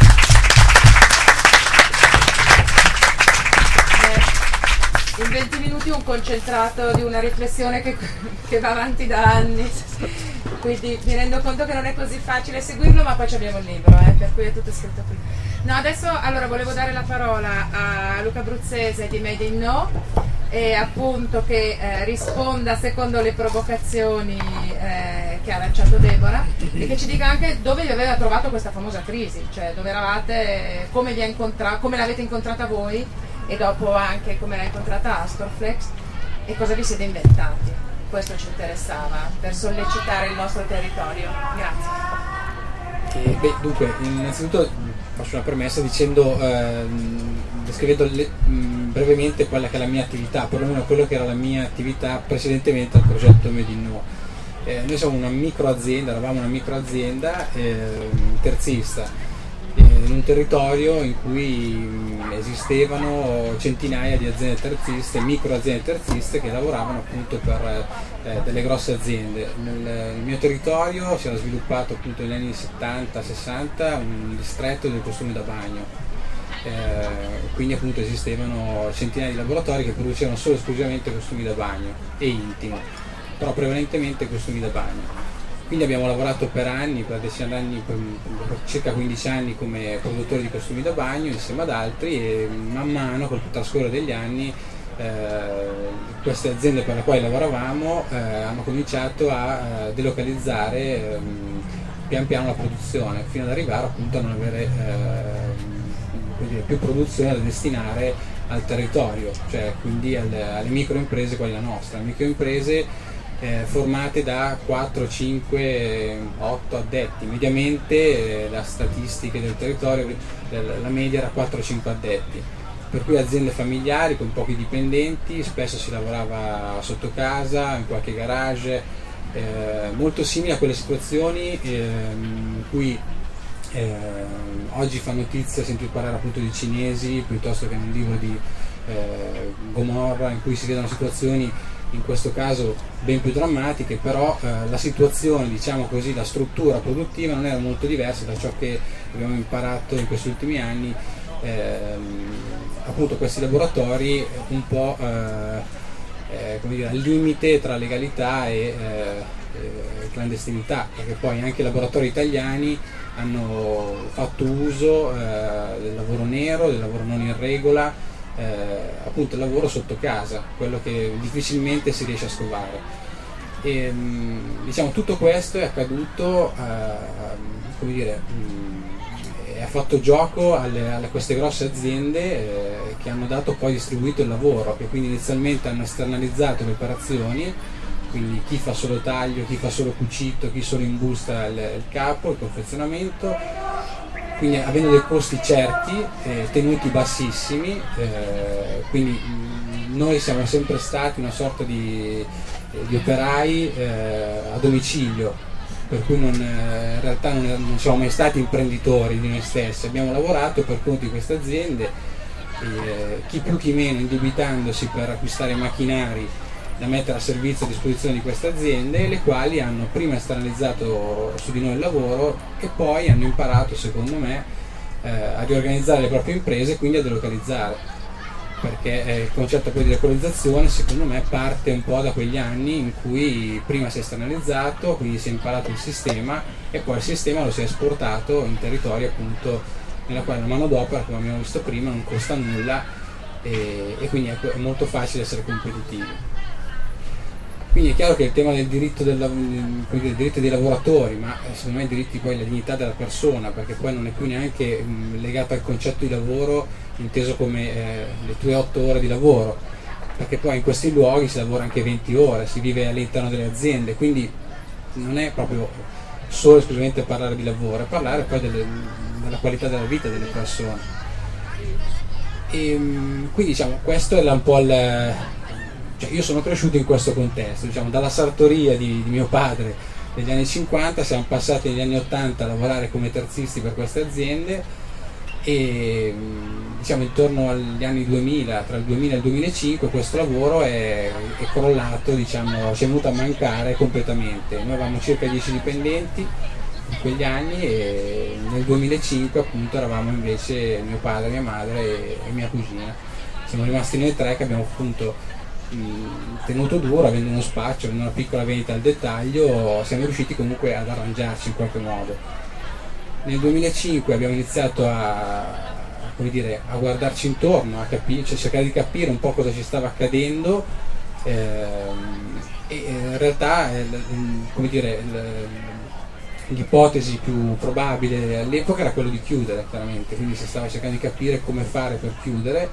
Eh, in venti minuti un concentrato di una riflessione che, che va avanti da anni. Quindi mi rendo conto che non è così facile seguirlo, ma poi abbiamo il libro, eh, per cui è tutto scritto qui. No, adesso allora volevo dare la parola a Luca Bruzzese di Made in No, e appunto che eh, risponda secondo le provocazioni eh, che ha lanciato Deborah, e che ci dica anche dove vi aveva trovato questa famosa crisi, cioè dove eravate, come, vi ha incontra- come l'avete incontrata voi, e dopo anche come l'ha incontrata Astorflex, e cosa vi siete inventati. Questo ci interessava per sollecitare il nostro territorio. Grazie. Eh, beh, dunque, innanzitutto faccio una premessa dicendo, ehm, descrivendo le, mh, brevemente quella che è la mia attività, perlomeno quello che era la mia attività precedentemente al progetto Made in No. Eh, noi siamo una microazienda, eravamo una microazienda eh, terzista, in un territorio in cui esistevano centinaia di aziende terziste, microaziende terziste che lavoravano appunto per eh, delle grosse aziende. Nel, nel mio territorio si era sviluppato appunto negli anni settanta sessanta un distretto del costume da bagno, eh, quindi appunto esistevano centinaia di laboratori che producevano solo e esclusivamente costumi da bagno e intimo, però prevalentemente costumi da bagno. Quindi abbiamo lavorato per anni, per decine d'anni, per circa quindici anni come produttori di costumi da bagno insieme ad altri, e man mano col trascorrere degli anni eh, queste aziende per le quali lavoravamo eh, hanno cominciato a eh, delocalizzare eh, pian piano la produzione, fino ad arrivare appunto a non avere eh, dire, più produzione da destinare al territorio, cioè quindi alle, alle microimprese quali la nostra, microimprese Eh, formate da quattro, cinque, otto addetti, mediamente eh, da statistiche del territorio eh, la media era quattro cinque addetti, per cui aziende familiari con pochi dipendenti, spesso si lavorava sotto casa, in qualche garage, eh, molto simili a quelle situazioni eh, in cui eh, oggi fa notizia sentir parlare appunto di cinesi, piuttosto che nel libro di eh, Gomorra, in cui si vedono situazioni in questo caso ben più drammatiche, però eh, la situazione, diciamo così, la struttura produttiva non era molto diversa da ciò che abbiamo imparato in questi ultimi anni, ehm, appunto questi laboratori un po' eh, eh, come dire, al limite tra legalità e eh, eh, clandestinità, perché poi anche i laboratori italiani hanno fatto uso eh, del lavoro nero, del lavoro non in regola, Eh, appunto il lavoro sotto casa, quello che difficilmente si riesce a scovare. E, mh, diciamo tutto questo è accaduto, eh, come dire, mh, ha fatto gioco alle, alle queste grosse aziende eh, che hanno dato poi distribuito il lavoro, che quindi inizialmente hanno esternalizzato le operazioni, quindi chi fa solo taglio, chi fa solo cucito, chi solo imbusta il, il capo, il confezionamento, quindi avendo dei costi certi, eh, tenuti bassissimi, eh, quindi mh, noi siamo sempre stati una sorta di, di operai eh, a domicilio, per cui non, eh, in realtà non, non siamo mai stati imprenditori di noi stessi, abbiamo lavorato per conto di queste aziende, eh, chi più chi meno indebitandosi per acquistare macchinari da mettere a servizio a disposizione di queste aziende, le quali hanno prima esternalizzato su di noi il lavoro e poi hanno imparato, secondo me, eh, a riorganizzare le proprie imprese e quindi a delocalizzare, perché eh, il concetto poi di localizzazione secondo me parte un po' da quegli anni in cui prima si è esternalizzato, quindi si è imparato il sistema e poi il sistema lo si è esportato in territori appunto nella quale la manodopera, come abbiamo visto prima, non costa nulla e, e quindi è, è molto facile essere competitivi. Quindi è chiaro che il tema del diritto, del, del diritto dei lavoratori, ma secondo me i diritti poi la dignità della persona, perché poi non è più neanche mh, legato al concetto di lavoro inteso come eh, le tue otto ore di lavoro, perché poi in questi luoghi si lavora anche venti ore, si vive all'interno delle aziende, quindi non è proprio solo esclusivamente parlare di lavoro, è parlare poi delle, della qualità della vita delle persone. E, quindi diciamo questo è un po' il... Cioè, io sono cresciuto in questo contesto, diciamo, dalla sartoria di, di mio padre negli anni cinquanta, siamo passati negli anni ottanta a lavorare come terzisti per queste aziende e diciamo intorno agli anni duemila, tra il duemila e il duemilacinque, questo lavoro è, è crollato, diciamo, ci è venuto a mancare completamente. Noi avevamo circa dieci dipendenti in quegli anni e nel duemilacinque appunto eravamo invece mio padre, mia madre e, e mia cugina. Siamo rimasti noi tre che abbiamo appunto mh, tenuto duro, avendo uno spaccio, avendo una piccola vendita al dettaglio, siamo riusciti comunque ad arrangiarci in qualche modo. Nel duemilacinque abbiamo iniziato a, come dire, a guardarci intorno, a capire, cioè cercare di capire un po' cosa ci stava accadendo ehm, e in realtà eh, come dire, l'ipotesi più probabile all'epoca era quello di chiudere, chiaramente, quindi si stava cercando di capire come fare per chiudere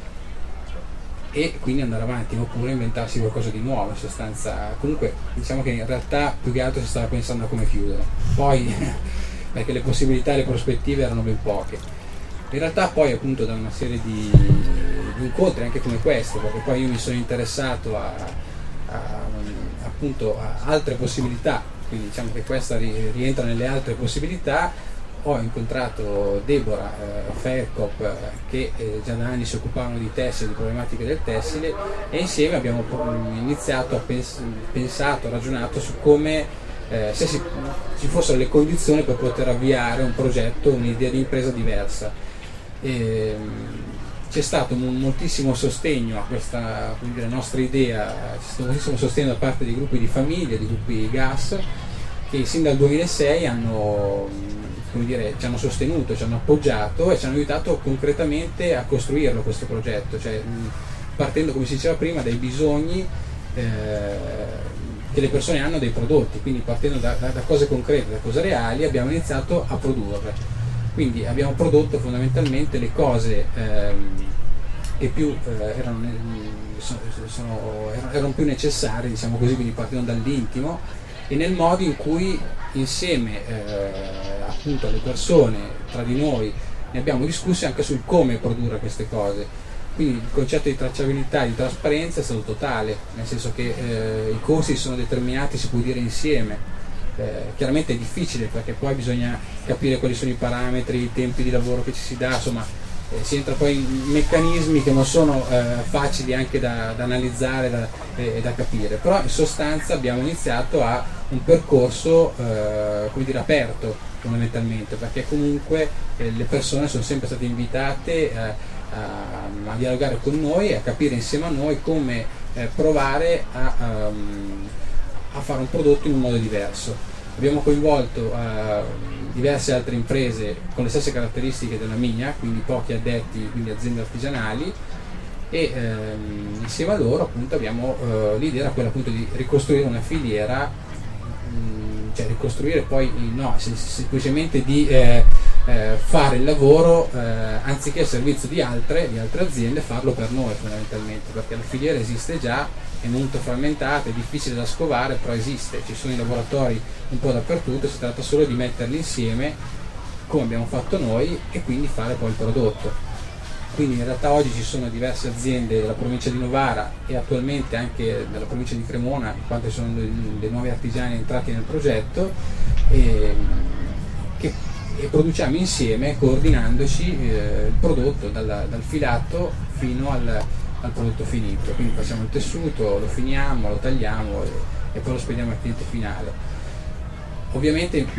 e quindi andare avanti oppure inventarsi qualcosa di nuovo in sostanza. Comunque diciamo che in realtà più che altro si stava pensando a come chiudere, poi perché le possibilità e le prospettive erano ben poche. In realtà poi appunto da una serie di, di incontri anche come questo, perché poi io mi sono interessato a, a, appunto a altre possibilità, quindi diciamo che questa rientra nelle altre possibilità. Ho incontrato Deborah eh, Faircop eh, che eh, già da anni si occupavano di tessile, di problematiche del tessile, e insieme abbiamo iniziato a pens- pensato, ragionato su come eh, se si, ci fossero le condizioni per poter avviare un progetto, un'idea di impresa diversa. E, c'è stato un moltissimo sostegno a questa, come dire, nostra idea, c'è stato moltissimo sostegno da parte di gruppi di famiglia, di gruppi gas, che sin dal duemilasei hanno, come dire, ci hanno sostenuto, ci hanno appoggiato e ci hanno aiutato concretamente a costruirlo questo progetto, cioè partendo, come si diceva prima, dai bisogni eh, che le persone hanno dei prodotti, quindi partendo da, da, da cose concrete, da cose reali, abbiamo iniziato a produrre. Quindi abbiamo prodotto fondamentalmente le cose ehm, che più eh, erano, sono, sono, erano più necessarie, diciamo così, quindi partendo dall'intimo e nel modo in cui insieme eh, appunto alle persone, tra di noi, ne abbiamo discusso anche sul come produrre queste cose. Quindi il concetto di tracciabilità e di trasparenza è stato totale, nel senso che eh, i costi sono determinati, si può dire, insieme. Eh, chiaramente è difficile perché poi bisogna capire quali sono i parametri, i tempi di lavoro che ci si dà, insomma eh, si entra poi in meccanismi che non sono eh, facili anche da, da analizzare da, e eh, da capire, però in sostanza abbiamo iniziato a un percorso eh, come dire, aperto fondamentalmente, perché comunque eh, le persone sono sempre state invitate eh, a, a dialogare con noi e a capire insieme a noi come eh, provare a, um, a fare un prodotto in un modo diverso. Abbiamo coinvolto uh, diverse altre imprese con le stesse caratteristiche della mia, quindi pochi addetti, quindi aziende artigianali, e ehm, insieme a loro appunto abbiamo uh, l'idea era quella appunto di ricostruire una filiera, mh, cioè ricostruire poi no, semplicemente di eh, eh, fare il lavoro eh, anziché a servizio di altre, di altre aziende, farlo per noi fondamentalmente, perché la filiera esiste già, è molto frammentata, è difficile da scovare, però esiste, ci sono i laboratori un po' dappertutto, si tratta solo di metterli insieme come abbiamo fatto noi e quindi fare poi il prodotto. Quindi in realtà oggi ci sono diverse aziende della provincia di Novara e attualmente anche della provincia di Cremona, in quanto sono dei nuovi artigiani entrati nel progetto, e, che e produciamo insieme coordinandoci eh, il prodotto dal, dal filato fino al al prodotto finito, quindi facciamo il tessuto, lo finiamo, lo tagliamo e, e poi lo spediamo al cliente finale. Ovviamente i,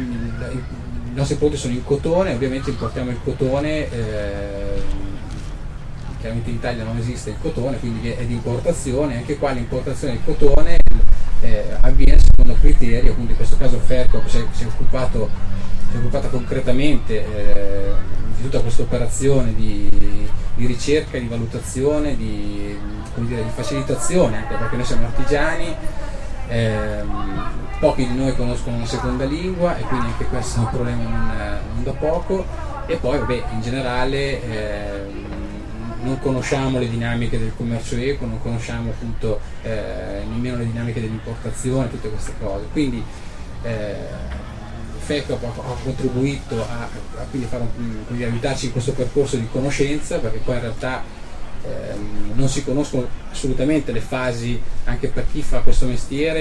i nostri prodotti sono in cotone, ovviamente importiamo il cotone, eh, chiaramente in Italia non esiste il cotone, quindi è di importazione, anche qua l'importazione del cotone eh, avviene secondo criteri, appunto in questo caso Faircop si è, si è occupato si è occupata concretamente eh, di tutta questa operazione di, di ricerca, di valutazione, di, come dire, di facilitazione, anche perché noi siamo artigiani, ehm, pochi di noi conoscono una seconda lingua e quindi anche questo è un problema non, non da poco, e poi vabbè, in generale ehm, non conosciamo le dinamiche del commercio equo, non conosciamo appunto eh, nemmeno le dinamiche dell'importazione, tutte queste cose, quindi eh, Faircop ha contribuito a, a quindi fare un, quindi aiutarci in questo percorso di conoscenza, perché poi in realtà ehm, non si conoscono assolutamente le fasi, anche per chi fa questo mestiere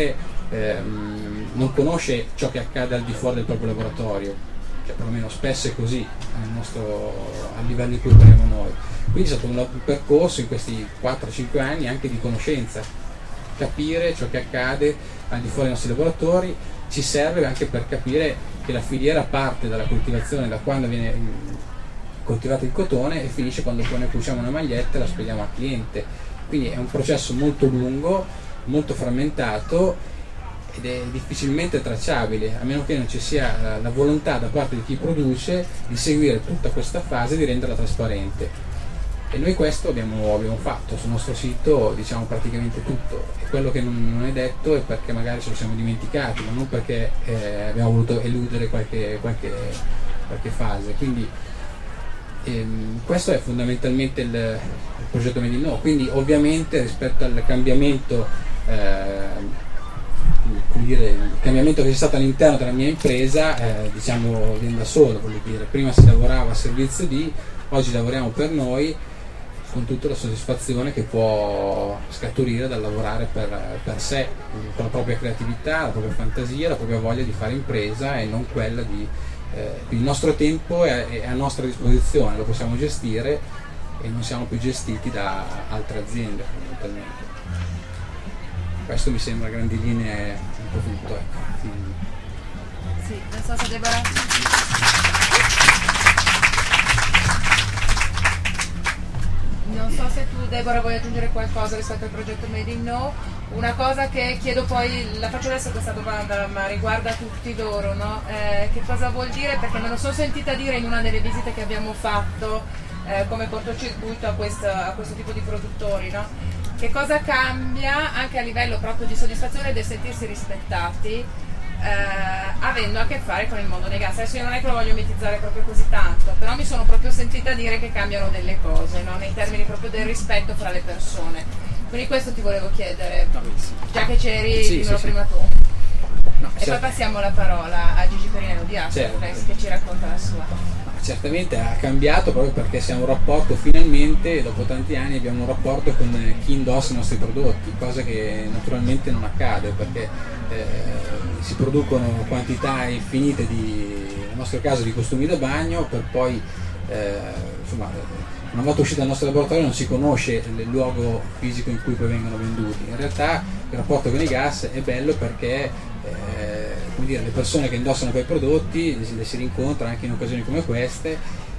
ehm, non conosce ciò che accade al di fuori del proprio laboratorio, cioè perlomeno spesso è così al, nostro, al livello in cui operiamo noi. Quindi è stato un, un percorso in questi quattro cinque anni anche di conoscenza, capire ciò che accade al di fuori dei nostri laboratori. Ci serve anche per capire che la filiera parte dalla coltivazione, da quando viene coltivato il cotone, e finisce quando poi noi cuciamo una maglietta e la spediamo al cliente. Quindi è un processo molto lungo, molto frammentato ed è difficilmente tracciabile, a meno che non ci sia la volontà da parte di chi produce di seguire tutta questa fase e di renderla trasparente. E noi questo abbiamo, abbiamo fatto sul nostro sito, diciamo praticamente tutto, e quello che non, non è detto è perché magari ce lo siamo dimenticati, ma non perché eh, abbiamo voluto eludere qualche, qualche, qualche fase. Quindi ehm, questo è fondamentalmente il, il progetto Made in No. Quindi ovviamente rispetto al cambiamento, eh, come dire, il cambiamento che c'è stato all'interno della mia impresa, eh, diciamo viene da solo, voglio dire. Prima si lavorava a servizio di, oggi lavoriamo per noi, con tutta la soddisfazione che può scaturire dal lavorare per, per sé, con la propria creatività, la propria fantasia, la propria voglia di fare impresa e non quella di... Eh, il nostro tempo è, è a nostra disposizione, lo possiamo gestire e non siamo più gestiti da altre aziende fondamentalmente. Questo mi sembra a grandi linee un po' tutto. Ecco. Quindi... Sì, non so se Deborah... Non so se tu, Deborah, vuoi aggiungere qualcosa rispetto al progetto Made in No. Una cosa che chiedo poi, la faccio adesso questa domanda, ma riguarda tutti loro, no? Eh, che cosa vuol dire? Perché me lo sono sentita dire in una delle visite che abbiamo fatto eh, come cortocircuito a, questa, a questo tipo di produttori, no? Che cosa cambia anche a livello proprio di soddisfazione del sentirsi rispettati, Eh, avendo a che fare con il mondo dei gas. Adesso io non è che lo voglio mitizzare proprio così tanto, però mi sono proprio sentita dire che cambiano delle cose, no? Nei termini proprio del rispetto fra le persone. Quindi questo ti volevo chiedere, già che c'eri, sì, dimmelo sì, prima sì. tu. No, E certo. poi passiamo la parola a Gigi Perinello di Astroflex, certo, che ci racconta la sua. Certamente ha cambiato proprio perché siamo un rapporto, finalmente dopo tanti anni abbiamo un rapporto con chi indossa i nostri prodotti, cosa che naturalmente non accade perché eh, si producono quantità infinite di, nel nostro caso, di costumi da bagno, per poi eh, insomma, una volta usciti dal nostro laboratorio non si conosce il luogo fisico in cui poi vengono venduti. In realtà il rapporto con i gas è bello perché eh, come dire, le persone che indossano quei prodotti le si rincontra anche in occasioni come queste,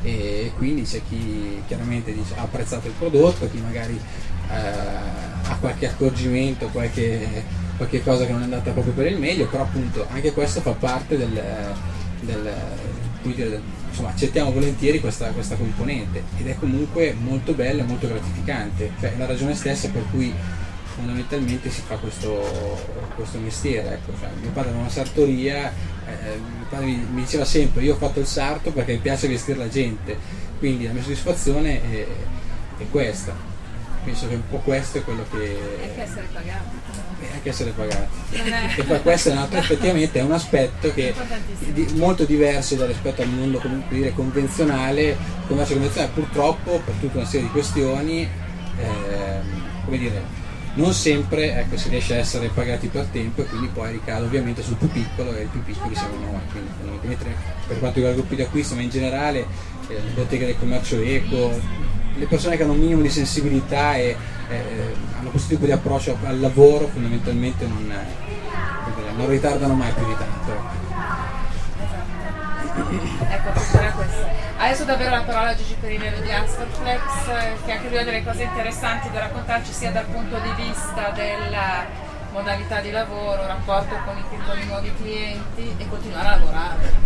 e quindi c'è chi chiaramente dice, ha apprezzato il prodotto, chi magari eh, ha qualche accorgimento, qualche, qualche cosa che non è andata proprio per il meglio, però appunto anche questo fa parte del, del, come dire, del insomma accettiamo volentieri questa, questa componente, ed è comunque molto bella e molto gratificante, cioè è la ragione stessa per cui fondamentalmente si fa questo, questo mestiere. Ecco. Cioè, mio padre aveva una sartoria, eh, mio padre mi, mi diceva sempre io ho fatto il sarto perché mi piace vestire la gente, quindi la mia soddisfazione è, è questa. Penso che un po' questo è quello che... E anche essere pagati. E anche essere pagati. È... E poi questo è un altro, effettivamente è un aspetto che è di, molto diverso da rispetto al mondo, come dire, convenzionale, il commercio convenzionale purtroppo per tutta una serie di questioni, eh, come dire, non sempre ecco, si riesce a essere pagati per tempo, e quindi poi ricade ovviamente sul più piccolo, e i più piccoli siamo noi. Quindi, mentre per quanto riguarda i gruppi di acquisto, ma in generale eh, le botteghe del commercio eco, le persone che hanno un minimo di sensibilità e eh, hanno questo tipo di approccio al lavoro, fondamentalmente non, eh, non ritardano mai più di tanto. Ecco, era questo. Adesso davvero la parola a Gigi Perinello di Astroflex, che anche lui ha delle cose interessanti da raccontarci, sia dal punto di vista della modalità di lavoro, rapporto con i, con i nuovi clienti e continuare a lavorare.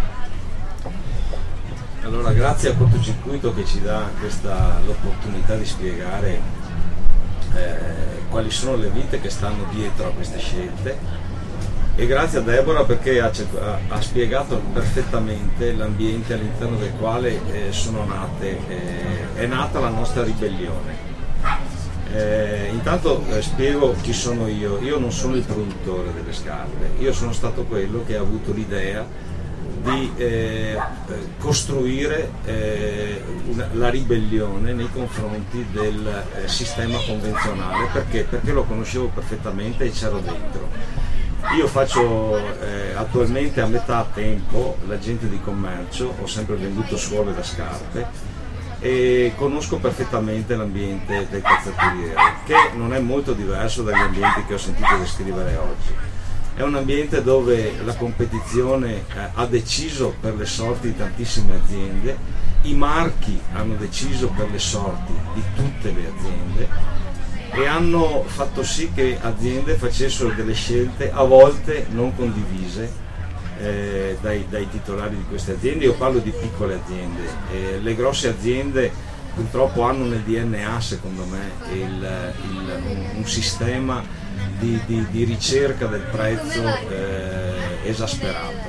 Allora, grazie al cortocircuito che ci dà questa l'opportunità di spiegare eh, quali sono le vite che stanno dietro a queste scelte, e grazie a Deborah perché ha, ha, ha spiegato perfettamente l'ambiente all'interno del quale eh, sono nate, eh, è nata la nostra ribellione. Eh, intanto eh, spiego chi sono io. Io non sono il produttore delle scarpe, io sono stato quello che ha avuto l'idea di eh, costruire eh, una, la ribellione nei confronti del eh, sistema convenzionale. Perché? Perché lo conoscevo perfettamente e c'ero dentro. Io faccio eh, attualmente a metà tempo l'agente di commercio, ho sempre venduto suole da scarpe e conosco perfettamente l'ambiente del calzaturiere, che non è molto diverso dagli ambienti che ho sentito descrivere oggi. È un ambiente dove la competizione eh, ha deciso per le sorti di tantissime aziende, i marchi hanno deciso per le sorti di tutte le aziende e hanno fatto sì che aziende facessero delle scelte a volte non condivise eh, dai, dai titolari di queste aziende. Io parlo di piccole aziende, eh, le grosse aziende purtroppo hanno nel D N A, secondo me, il, il, un, un sistema di, di, di ricerca del prezzo eh, esasperato.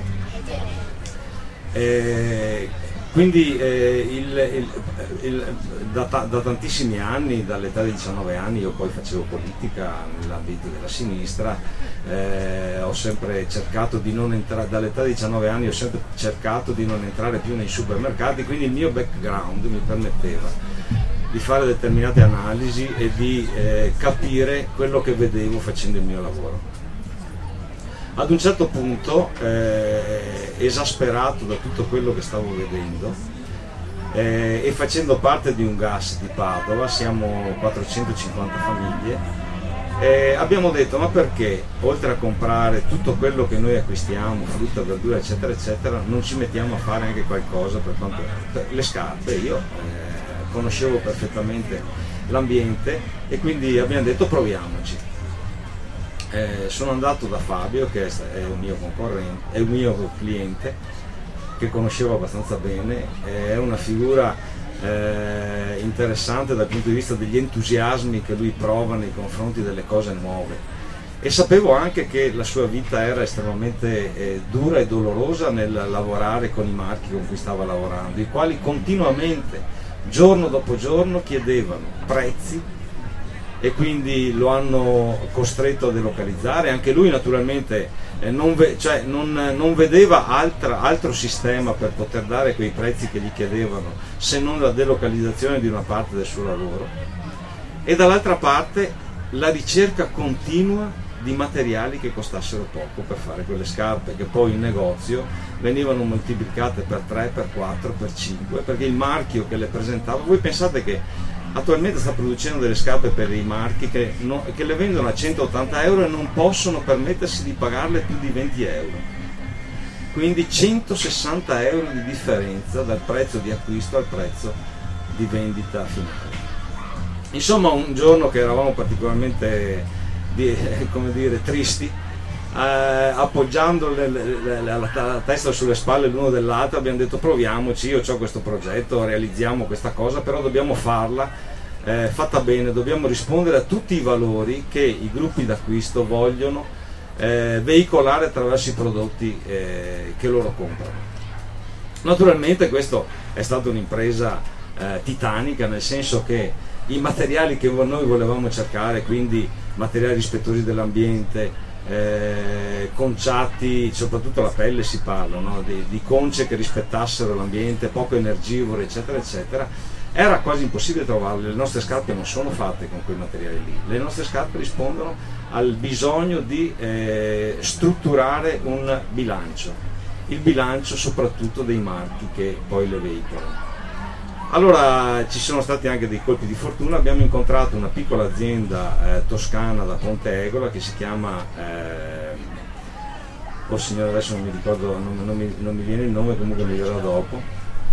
Eh, Quindi eh, il, il, il, da, da tantissimi anni, dall'età di diciannove anni, io poi facevo politica nell'ambito della sinistra, eh, ho sempre cercato di non entrare, dall'età di diciannove anni ho sempre cercato di non entrare più nei supermercati, quindi il mio background mi permetteva di fare determinate analisi e di eh, capire quello che vedevo facendo il mio lavoro. Ad un certo punto, eh, esasperato da tutto quello che stavo vedendo eh, e facendo parte di un gas di Padova, siamo quattrocentocinquanta famiglie, eh, abbiamo detto ma perché oltre a comprare tutto quello che noi acquistiamo, frutta, verdura eccetera eccetera, non ci mettiamo a fare anche qualcosa per quanto per le scarpe. Io eh, conoscevo perfettamente l'ambiente e quindi abbiamo detto proviamoci. Eh, sono andato da Fabio, che è un mio concorrente, è un mio cliente che conoscevo abbastanza bene, è una figura eh, interessante dal punto di vista degli entusiasmi che lui prova nei confronti delle cose nuove, e sapevo anche che la sua vita era estremamente eh, dura e dolorosa nel lavorare con i marchi con cui stava lavorando, i quali continuamente, giorno dopo giorno, chiedevano prezzi e quindi lo hanno costretto a delocalizzare. Anche lui naturalmente eh, non, ve- cioè non, non vedeva altra, altro sistema per poter dare quei prezzi che gli chiedevano se non la delocalizzazione di una parte del suo lavoro, e dall'altra parte la ricerca continua di materiali che costassero poco per fare quelle scarpe che poi in negozio venivano moltiplicate per tre, per quattro, per cinque, perché il marchio che le presentava, voi pensate che attualmente sta producendo delle scarpe per i marchi che, no, che le vendono a centottanta euro e non possono permettersi di pagarle più di venti euro, quindi centosessanta euro di differenza dal prezzo di acquisto al prezzo di vendita finale. Insomma, un giorno che eravamo particolarmente di, come dire, tristi, eh, appoggiando le, le, le, la, la testa sulle spalle l'uno dell'altro, abbiamo detto proviamoci, io ho questo progetto, realizziamo questa cosa, però dobbiamo farla eh, fatta bene, dobbiamo rispondere a tutti i valori che i gruppi d'acquisto vogliono eh, veicolare attraverso i prodotti eh, che loro comprano. Naturalmente questo è stata un'impresa eh, titanica, nel senso che i materiali che noi volevamo cercare, quindi materiali rispettosi dell'ambiente, eh, conciati, soprattutto la pelle si parla, no? di, di conce che rispettassero l'ambiente, poco energivore eccetera eccetera, era quasi impossibile trovarle. Le nostre scarpe non sono fatte con quei materiali lì, le nostre scarpe rispondono al bisogno di eh, strutturare un bilancio, il bilancio soprattutto dei marchi che poi le veicolano. Allora ci sono stati anche dei colpi di fortuna, abbiamo incontrato una piccola azienda eh, toscana da Ponte Egola che si chiama, eh, oh signore adesso non mi ricordo, non, non, mi, non mi viene il nome, comunque mi verrà dopo,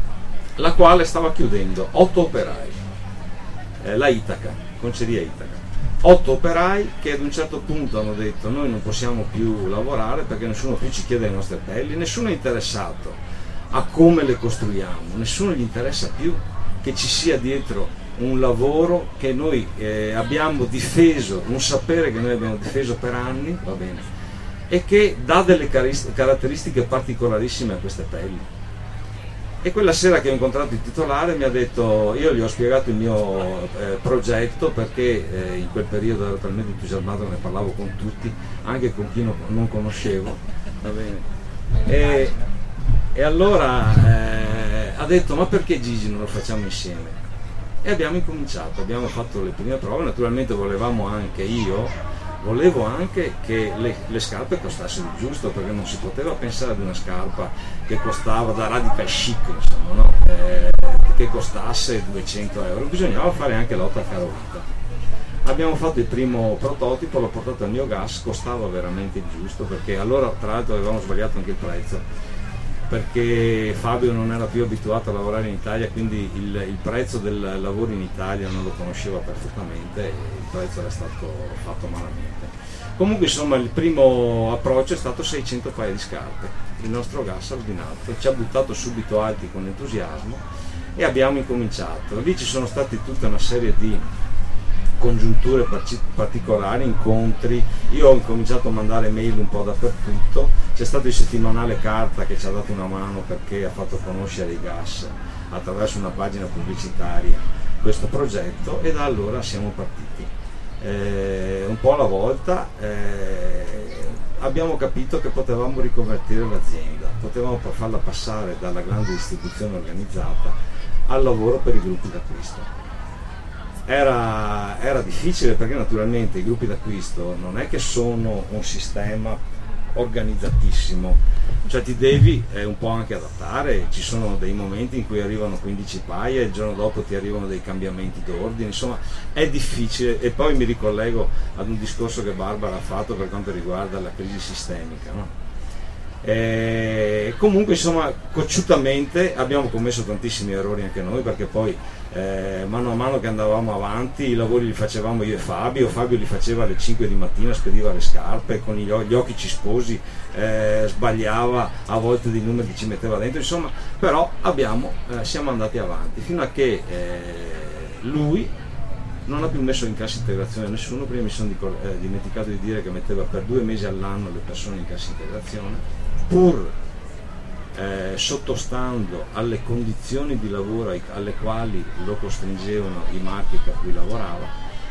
la quale stava chiudendo otto operai, eh, la Itaca, Conceria Itaca, otto operai che ad un certo punto hanno detto noi non possiamo più lavorare perché nessuno più ci chiede le nostre pelli, nessuno è interessato a come le costruiamo, nessuno gli interessa più che ci sia dietro un lavoro che noi eh, abbiamo difeso, un sapere che noi abbiamo difeso per anni, va bene, e che dà delle caratteristiche particolarissime a queste pelli. E quella sera che ho incontrato il titolare mi ha detto, io gli ho spiegato il mio eh, progetto, perché eh, in quel periodo ero talmente entusiasmato, ne parlavo con tutti, anche con chi non, non conoscevo, va bene. E, E allora eh, ha detto ma perché Gigi non lo facciamo insieme? E abbiamo incominciato, abbiamo fatto le prime prove, naturalmente volevamo anche io volevo anche che le, le scarpe costassero il giusto, perché non si poteva pensare ad una scarpa che costava da radical chic, insomma, no? eh, che costasse duecento euro, bisognava fare anche lotta a caro vita. Abbiamo fatto il primo prototipo, l'ho portato al Neogas, costava veramente il giusto, perché allora tra l'altro avevamo sbagliato anche il prezzo, perché Fabio non era più abituato a lavorare in Italia, quindi il, il prezzo del lavoro in Italia non lo conosceva perfettamente e il prezzo era stato fatto malamente. Comunque insomma il primo approccio è stato seicento paia di scarpe, il nostro gas ha ordinato, ci ha buttato subito alti con entusiasmo e abbiamo incominciato. Lì ci sono stati tutta una serie di congiunture particolari, incontri, io ho incominciato a mandare mail un po' dappertutto, c'è stato il settimanale Carta che ci ha dato una mano perché ha fatto conoscere i gas attraverso una pagina pubblicitaria questo progetto, e da allora siamo partiti eh, un po' alla volta. eh, abbiamo capito che potevamo riconvertire l'azienda, potevamo farla passare dalla grande distribuzione organizzata al lavoro per i gruppi d'acquisto. Era, era difficile perché naturalmente i gruppi d'acquisto non è che sono un sistema organizzatissimo, cioè ti devi eh, un po' anche adattare, ci sono dei momenti in cui arrivano quindici paia e il giorno dopo ti arrivano dei cambiamenti d'ordine, insomma è difficile. E poi mi ricollego ad un discorso che Barbara ha fatto per quanto riguarda la crisi sistemica, no? E comunque insomma cocciutamente abbiamo commesso tantissimi errori anche noi, perché poi eh, mano a mano che andavamo avanti i lavori li facevamo io e Fabio, Fabio li faceva alle cinque di mattina, spediva le scarpe con gli, gli occhi cisposi, eh, sbagliava a volte dei numeri che ci metteva dentro, insomma, però abbiamo, eh, siamo andati avanti fino a che eh, lui non ha più messo in cassa integrazione nessuno. Prima mi sono eh, dimenticato di dire che metteva per due mesi all'anno le persone in cassa integrazione, pur eh, sottostando alle condizioni di lavoro alle quali lo costringevano i marchi per cui lavorava,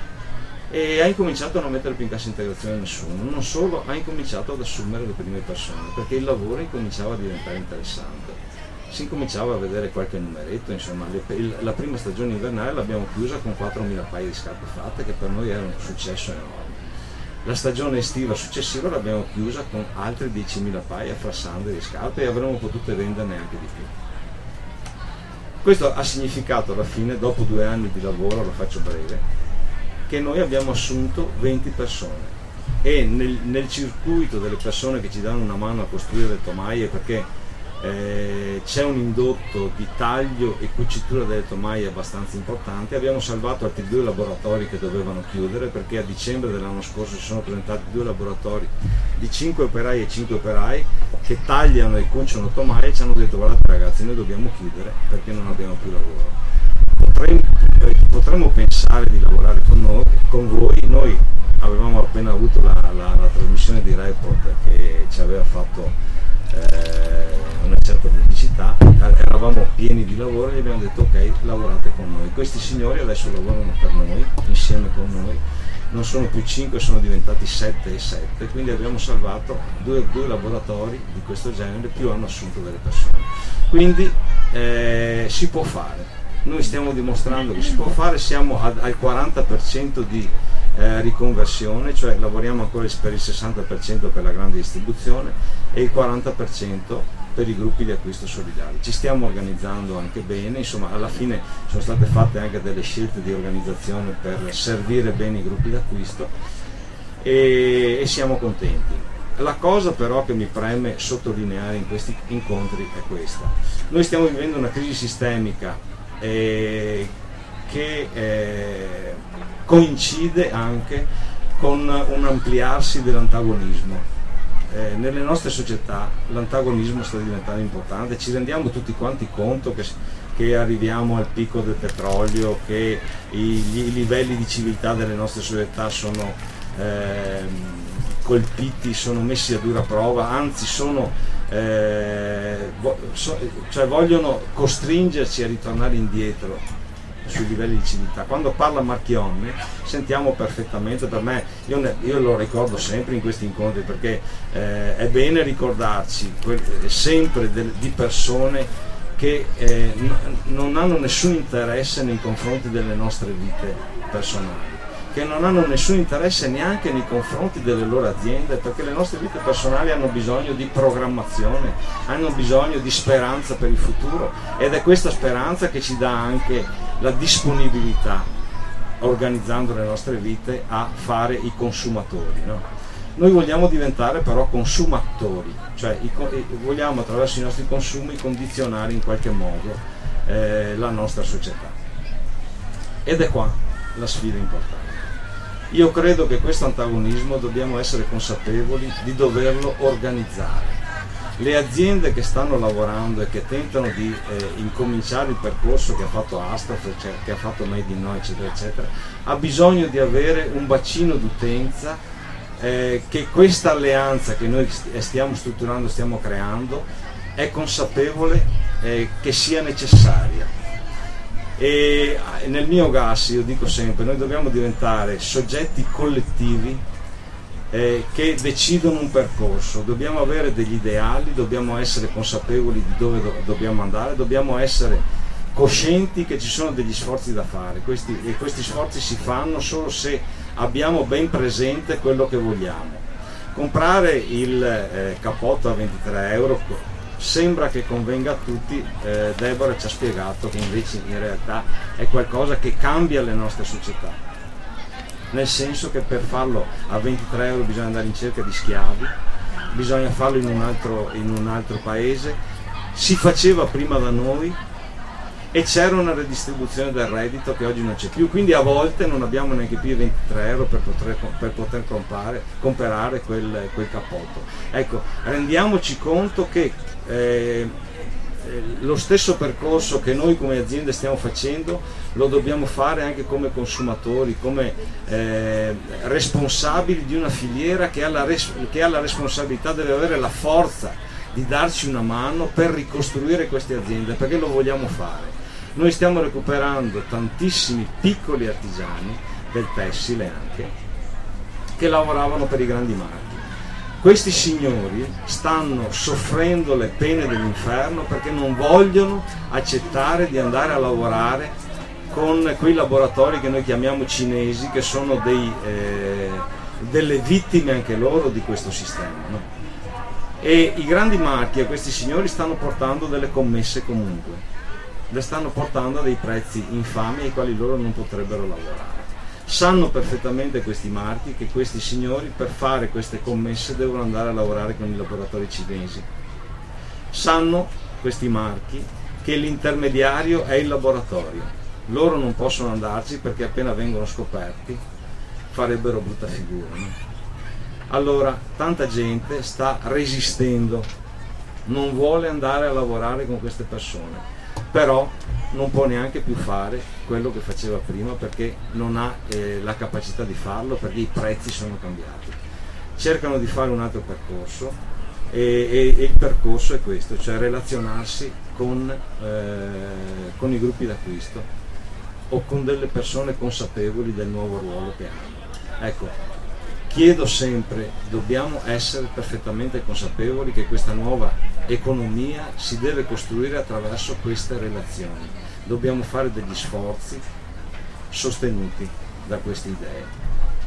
e ha incominciato a non mettere più in cassa integrazione nessuno. Non solo, ha incominciato ad assumere le prime persone, perché il lavoro incominciava a diventare interessante, si incominciava a vedere qualche numeretto, insomma le, il, la prima stagione invernale l'abbiamo chiusa con quattromila paia di scarpe fatte, che per noi era un successo enorme. La stagione estiva successiva l'abbiamo chiusa con altre diecimila paia fra sandali di scarpe, e avremmo potuto venderne anche di più. Questo ha significato alla fine, dopo due anni di lavoro, lo faccio breve, che noi abbiamo assunto venti persone, e nel, nel circuito delle persone che ci danno una mano a costruire le tomaie, perché Eh, c'è un indotto di taglio e cucitura delle tomaie abbastanza importante. Abbiamo salvato altri due laboratori che dovevano chiudere, perché a dicembre dell'anno scorso si sono presentati due laboratori di cinque operai e cinque operai che tagliano e cuciono tomaie, e ci hanno detto: guardate ragazzi, noi dobbiamo chiudere perché non abbiamo più lavoro. Potremmo, eh, potremmo pensare di lavorare con, noi, con voi. Noi avevamo appena avuto la, la, la trasmissione di Report che ci aveva fatto Eh, una certa pubblicità, eravamo pieni di lavoro e gli abbiamo detto: ok, lavorate con noi. Questi signori adesso lavorano per noi, insieme con noi, non sono più cinque, sono diventati sette e sette, quindi abbiamo salvato due, due laboratori di questo genere, più hanno assunto delle persone. Quindi eh, si può fare, noi stiamo dimostrando che si può fare, siamo ad, al quaranta per cento di Eh, riconversione, cioè lavoriamo ancora per il sessanta per cento per la grande distribuzione e il quaranta per cento per i gruppi di acquisto solidali. Ci stiamo organizzando anche bene, insomma alla fine sono state fatte anche delle scelte di organizzazione per servire bene i gruppi d'acquisto, e, e siamo contenti. La cosa però che mi preme sottolineare in questi incontri è questa: noi stiamo vivendo una crisi sistemica eh, che eh, coincide anche con un ampliarsi dell'antagonismo. Eh, nelle nostre società l'antagonismo sta diventando importante, ci rendiamo tutti quanti conto che, che arriviamo al picco del petrolio, che i, i livelli di civiltà delle nostre società sono eh, colpiti, sono messi a dura prova, anzi sono, eh, vo- so, cioè vogliono costringerci a ritornare indietro sui livelli di civiltà. Quando parla Marchionne sentiamo perfettamente, per me, io, ne, io lo ricordo sempre in questi incontri, perché eh, è bene ricordarci que- sempre de- di persone che eh, n- non hanno nessun interesse nei confronti delle nostre vite personali, che non hanno nessun interesse neanche nei confronti delle loro aziende, perché le nostre vite personali hanno bisogno di programmazione, hanno bisogno di speranza per il futuro, ed è questa speranza che ci dà anche la disponibilità, organizzando le nostre vite, a fare i consumatori, no? Noi vogliamo diventare però consumatori, cioè i, vogliamo attraverso i nostri consumi condizionare in qualche modo eh, la nostra società, ed è qua la sfida importante. Io credo che questo antagonismo dobbiamo essere consapevoli di doverlo organizzare. Le aziende che stanno lavorando e che tentano di eh, incominciare il percorso che ha fatto Astraf, cioè, che ha fatto Made in Noi, eccetera, eccetera, ha bisogno di avere un bacino d'utenza eh, che questa alleanza che noi stiamo strutturando, stiamo creando, è consapevole eh, che sia necessaria. E nel mio gas io dico sempre, noi dobbiamo diventare soggetti collettivi eh, che decidono un percorso, dobbiamo avere degli ideali, dobbiamo essere consapevoli di dove do- dobbiamo andare, dobbiamo essere coscienti che ci sono degli sforzi da fare, questi, e questi sforzi si fanno solo se abbiamo ben presente quello che vogliamo. Comprare il eh, cappotto a ventitré euro sembra che convenga a tutti, eh, Deborah ci ha spiegato che invece in realtà è qualcosa che cambia le nostre società, nel senso che per farlo a ventitré euro bisogna andare in cerca di schiavi, bisogna farlo in un altro, in un altro paese, si faceva prima da noi e c'era una redistribuzione del reddito che oggi non c'è più, quindi a volte non abbiamo neanche più i ventitré euro per poter, per poter comprare, comprare quel, quel cappotto. Ecco, rendiamoci conto che eh, lo stesso percorso che noi come aziende stiamo facendo lo dobbiamo fare anche come consumatori, come eh, responsabili di una filiera che ha, la res- che ha la responsabilità, deve avere la forza di darci una mano per ricostruire queste aziende, perché lo vogliamo fare. Noi stiamo recuperando tantissimi piccoli artigiani del tessile anche, che lavoravano per i grandi marchi. Questi signori stanno soffrendo le pene dell'inferno perché non vogliono accettare di andare a lavorare con quei laboratori che noi chiamiamo cinesi, che sono dei, eh, delle vittime anche loro di questo sistema, no? E i grandi marchi a questi signori stanno portando delle commesse comunque, le stanno portando a dei prezzi infami ai quali loro non potrebbero lavorare. Sanno perfettamente questi marchi che questi signori per fare queste commesse devono andare a lavorare con i laboratori cinesi. Sanno questi marchi che l'intermediario è il laboratorio. Loro non possono andarci perché appena vengono scoperti farebbero brutta figura, no? Allora tanta gente sta resistendo, non vuole andare a lavorare con queste persone, però non può neanche più fare quello che faceva prima perché non ha eh, la capacità di farlo, perché i prezzi sono cambiati. Cercano di fare un altro percorso e, e, e il percorso è questo, cioè relazionarsi con, eh, con i gruppi d'acquisto o con delle persone consapevoli del nuovo ruolo che hanno. Ecco, chiedo sempre, dobbiamo essere perfettamente consapevoli che questa nuova economia si deve costruire attraverso queste relazioni. Dobbiamo fare degli sforzi sostenuti da queste idee.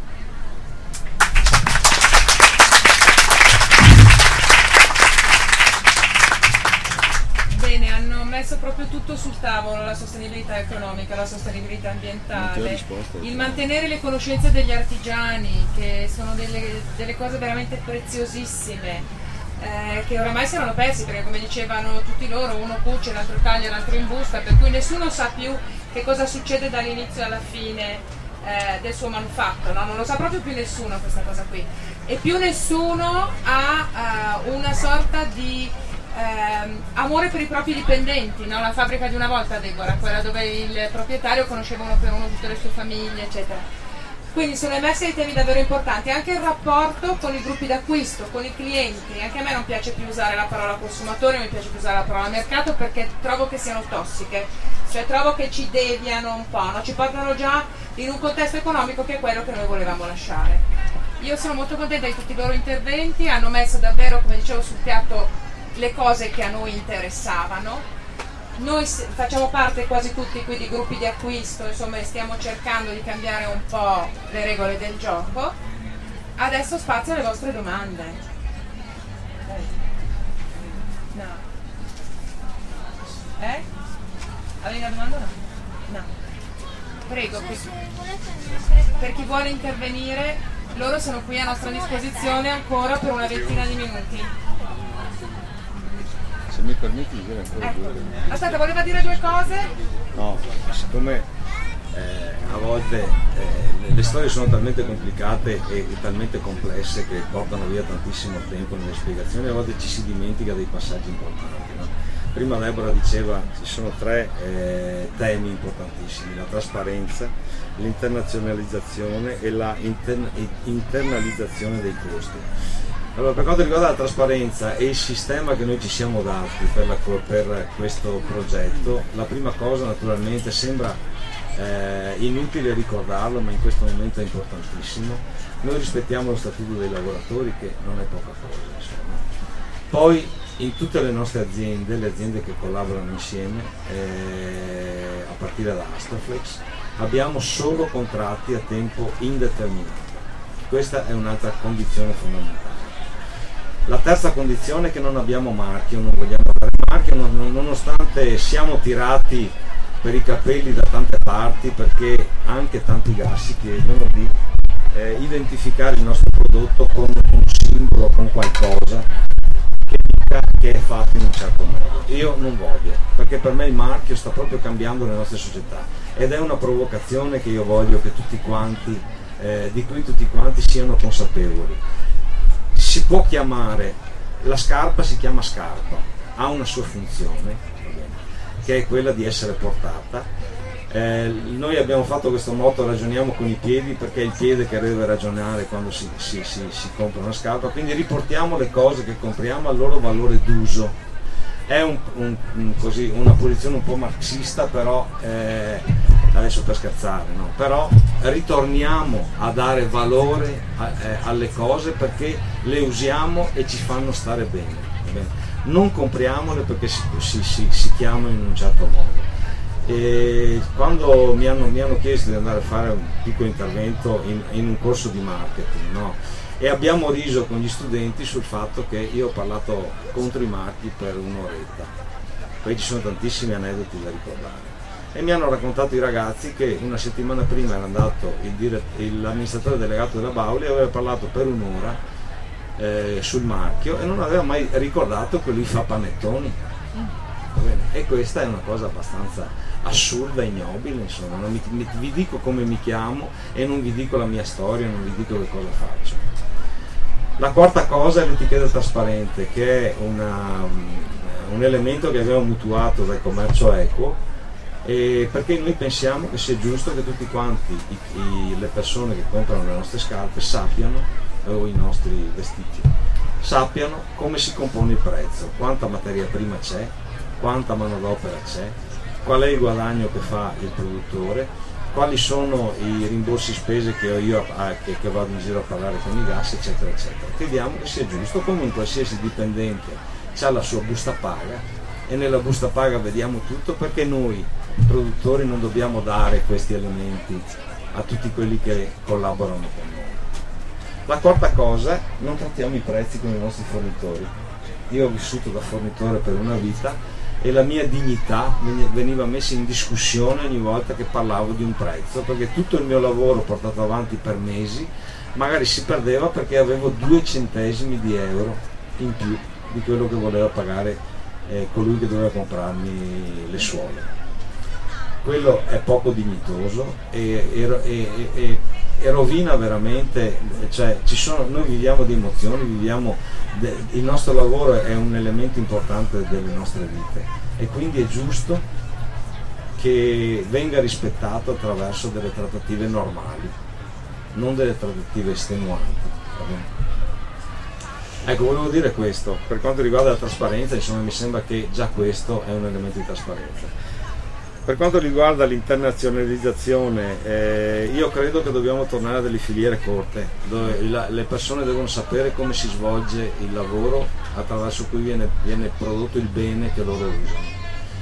Bene, hanno messo proprio tutto sul tavolo, la sostenibilità economica, la sostenibilità ambientale, il mantenere le conoscenze degli artigiani, che sono delle, delle cose veramente preziosissime, eh, che oramai si erano persi, perché come dicevano tutti loro, uno cuce, l'altro taglia, l'altro imbusta, per cui nessuno sa più che cosa succede dall'inizio alla fine eh, del suo manufatto, no? Non lo sa proprio più nessuno questa cosa qui, e più nessuno ha uh, una sorta di Eh, amore per i propri dipendenti, no? La fabbrica di una volta, Deborah, quella dove il proprietario conosceva uno per uno tutte le sue famiglie, eccetera. Quindi sono emersi dei temi davvero importanti, anche il rapporto con i gruppi d'acquisto, con i clienti. Anche a me non piace più usare la parola consumatore, non mi piace più usare la parola mercato, perché trovo che siano tossiche, cioè trovo che ci deviano un po', no? Ci portano già in un contesto economico che è quello che noi volevamo lasciare. Io sono molto contenta di tutti i loro interventi, hanno messo davvero, come dicevo, sul piatto le cose che a noi interessavano. noi facciamo parte quasi tutti qui di gruppi di acquisto, insomma stiamo cercando di cambiare un po' le regole del gioco. Adesso spazio alle vostre domande. No. Eh? Avevi una domanda? No. Prego, per, per chi vuole intervenire, loro sono qui a nostra disposizione ancora per una ventina di minuti. Se mi permetti di dire ancora Ecco. due cose. Aspetta, voleva dire due cose? No, siccome eh, a volte eh, le storie sono talmente complicate e, e talmente complesse che portano via tantissimo tempo nelle spiegazioni, a volte ci si dimentica dei passaggi importanti, no? Prima Deborah diceva ci sono tre eh, temi importantissimi: la trasparenza, l'internazionalizzazione e la inter- internalizzazione dei costi. Allora, per quanto riguarda la trasparenza e il sistema che noi ci siamo dati per, la, per questo progetto, la prima cosa naturalmente sembra eh, inutile ricordarlo, ma in questo momento è importantissimo: noi rispettiamo lo statuto dei lavoratori, che non è poca cosa, insomma. Poi in tutte le nostre aziende, le aziende che collaborano insieme, eh, a partire da Astraflex, abbiamo solo contratti a tempo indeterminato. Questa è un'altra condizione fondamentale. La terza condizione è che non abbiamo marchio, non vogliamo avere marchio, non, nonostante siamo tirati per i capelli da tante parti, perché anche tanti grassi chiedono di eh, identificare il nostro prodotto con un simbolo, con qualcosa che dica che è fatto in un certo modo. Io non voglio, perché per me il marchio sta proprio cambiando le nostre società, ed è una provocazione che io voglio che tutti quanti, eh, di cui tutti quanti siano consapevoli. Si può chiamare, la scarpa si chiama scarpa, ha una sua funzione, che è quella di essere portata. Eh, noi abbiamo fatto questo motto: ragioniamo con i piedi, perché è il piede che deve ragionare quando si, si, si, si compra una scarpa. Quindi riportiamo le cose che compriamo al loro valore d'uso. È un, un, un, così, una posizione un po' marxista, però eh, adesso per scherzare, no? Però ritorniamo a dare valore a, eh, alle cose, perché le usiamo e ci fanno stare bene, bene. Non compriamole perché si, si, si, si chiamano in un certo modo. E quando mi hanno, mi hanno chiesto di andare a fare un piccolo intervento in, in un corso di marketing, no? E abbiamo riso con gli studenti sul fatto che io ho parlato contro i marchi per un'oretta. Poi ci sono tantissimi aneddoti da ricordare. E mi hanno raccontato i ragazzi che una settimana prima era andato il dirett- l'amministratore delegato della Bauli e aveva parlato per un'ora eh, sul marchio, e non aveva mai ricordato che lui fa panettoni. Va bene? E questa è una cosa abbastanza assurda, ignobile, insomma. Non mi, mi, vi dico come mi chiamo e non vi dico la mia storia, non vi dico che cosa faccio. La quarta cosa è l'etichetta trasparente, che è una, un elemento che abbiamo mutuato dal commercio equo, e perché noi pensiamo che sia giusto che tutti quanti i, i, le persone che comprano le nostre scarpe sappiano, o i nostri vestiti, sappiano come si compone il prezzo, quanta materia prima c'è, quanta manodopera c'è, qual è il guadagno che fa il produttore, quali sono i rimborsi spese che ho io a, che, che vado in giro a parlare con i gas, eccetera eccetera. Crediamo che sia giusto, come in qualsiasi dipendente ha la sua busta paga, e nella busta paga vediamo tutto, perché noi produttori non dobbiamo dare questi elementi a tutti quelli che collaborano con noi. La quarta cosa: non trattiamo i prezzi con i nostri fornitori. Io ho vissuto da fornitore per una vita e la mia dignità veniva messa in discussione ogni volta che parlavo di un prezzo, perché tutto il mio lavoro portato avanti per mesi magari si perdeva perché avevo due centesimi di euro in più di quello che voleva pagare eh, colui che doveva comprarmi le suole. Quello è poco dignitoso e, e, e, e, e rovina veramente, cioè ci sono, noi viviamo di emozioni, viviamo de, il nostro lavoro è un elemento importante delle nostre vite, e quindi è giusto che venga rispettato attraverso delle trattative normali, non delle trattative estenuanti. Ecco, volevo dire questo. Per quanto riguarda la trasparenza, insomma, mi sembra che già questo è un elemento di trasparenza. Per quanto riguarda l'internazionalizzazione, eh, io credo che dobbiamo tornare a delle filiere corte, dove la, le persone devono sapere come si svolge il lavoro attraverso cui viene, viene prodotto il bene che loro usano.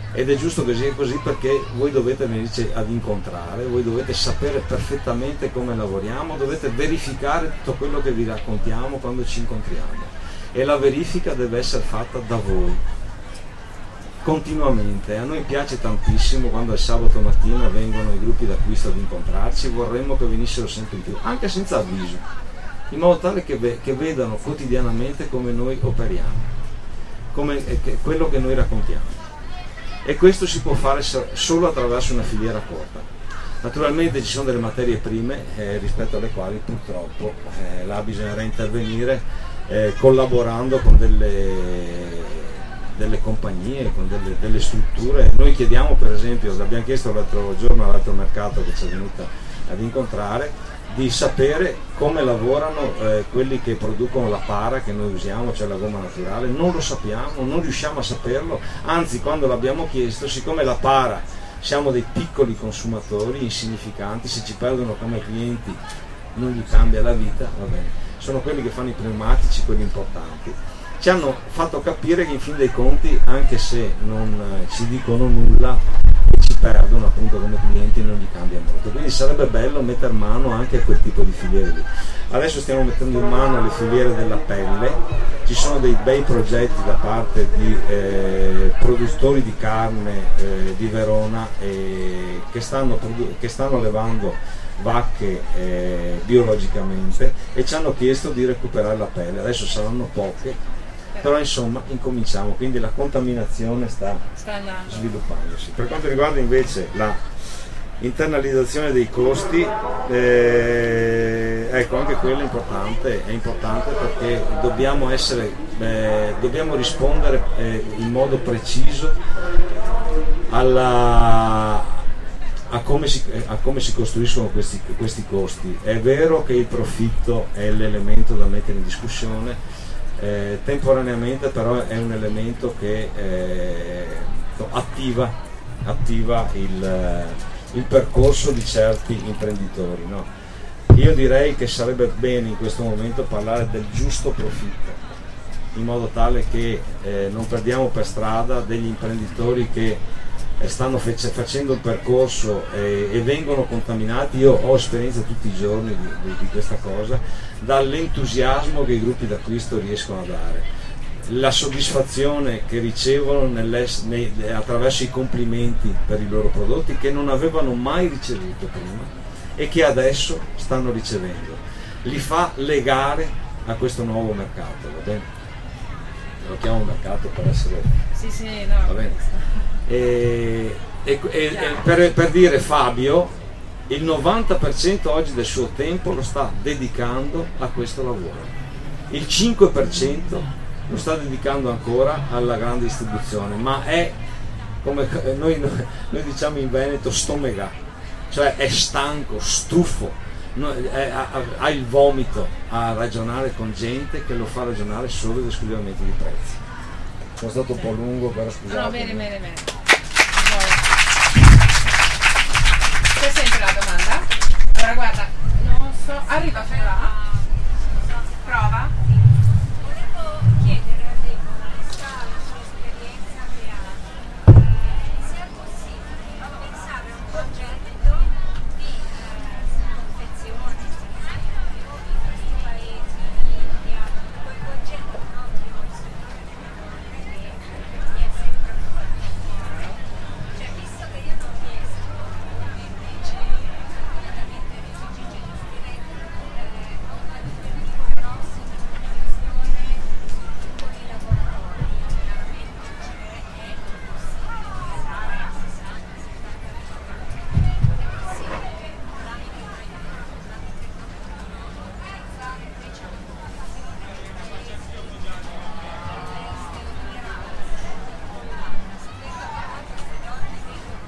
ed è giusto che sia così, perché voi dovete venirci ad incontrare, voi dovete sapere perfettamente come lavoriamo, dovete verificare tutto quello che vi raccontiamo quando ci incontriamo, e la verifica deve essere fatta da voi continuamente. A noi piace tantissimo quando il sabato mattina vengono i gruppi d'acquisto ad incontrarci, vorremmo che venissero sempre in più, anche senza avviso, in modo tale che, ve- che vedano quotidianamente come noi operiamo, come eh, che, quello che noi raccontiamo. E questo si può fare solo attraverso una filiera corta. Naturalmente ci sono delle materie prime eh, rispetto alle quali purtroppo eh, là bisognerà intervenire eh, collaborando con delle, delle compagnie, con delle, delle strutture. Noi chiediamo, per esempio, l'abbiamo chiesto l'altro giorno all'altro mercato che ci è venuta ad incontrare, di sapere come lavorano eh, quelli che producono la para che noi usiamo, cioè la gomma naturale. Non lo sappiamo, non riusciamo a saperlo, anzi quando l'abbiamo chiesto, siccome la para siamo dei piccoli consumatori insignificanti, se ci perdono come clienti non gli cambia la vita, va bene, sono quelli che fanno i pneumatici, quelli importanti. Ci hanno fatto capire che in fin dei conti, anche se non eh, ci dicono nulla, ci perdono appunto come clienti, non gli cambia molto, quindi sarebbe bello mettere mano anche a quel tipo di filiere lì. Adesso stiamo mettendo in mano alle filiere della pelle, ci sono dei bei progetti da parte di eh, produttori di carne eh, di Verona eh, che, stanno produ- che stanno allevando vacche eh, biologicamente e ci hanno chiesto di recuperare la pelle. Adesso saranno poche, però insomma incominciamo, quindi la contaminazione sta, sta sviluppandosi. Per quanto riguarda invece la internalizzazione dei costi, eh, ecco, anche quello è importante, è importante perché dobbiamo essere, eh, dobbiamo rispondere eh, in modo preciso alla, a, come si, a come si costruiscono questi, questi costi. È vero che il profitto è l'elemento da mettere in discussione, Eh, temporaneamente però è un elemento che eh, attiva, attiva il, il percorso di certi imprenditori, no? Io direi che sarebbe bene in questo momento parlare del giusto profitto, in modo tale che eh, non perdiamo per strada degli imprenditori che stanno fece, facendo un percorso eh, e vengono contaminati. Io ho esperienza tutti i giorni di, di, di questa cosa, dall'entusiasmo che i gruppi d'acquisto riescono a dare, la soddisfazione che ricevono nei, attraverso i complimenti per i loro prodotti che non avevano mai ricevuto prima e che adesso stanno ricevendo, li fa legare a questo nuovo mercato, va bene? Lo chiamo mercato per essere... Sì, sì, no. Va bene. E, e, e, e per, per dire, Fabio il novanta per cento oggi del suo tempo lo sta dedicando a questo lavoro, il cinque per cento lo sta dedicando ancora alla grande distribuzione, ma è come noi, noi diciamo in Veneto stomega, cioè è stanco, stufo, è, ha, ha il vomito a ragionare con gente che lo fa ragionare solo ed esclusivamente di prezzi. Sono stato un po' lungo, però scusate. No, bene, bene, bene. C'è sempre la domanda? Allora guarda, non so, arriva fino là. Prova. Volevo chiedere a lei questa la sua esperienza che ha, eh, se è possibile pensare a un progetto di eh, confezione o di questi paesi, in India, coinvolgendo proprio il settore delle donne che mi è sempre molto fuori. Cioè, visto che io non riesco invece immediatamente risorgere direi eh, ho una difficoltà grossa in comunicazione con i lavoratori, chiaramente cioè è impossibile andare a sessanta settanta lavoratori, è possibile tramite una tramite qualcuno organizzare invece una comunicazione nei paesi all'estero di Iraq, Olanda, sapendo che poi queste donne vengono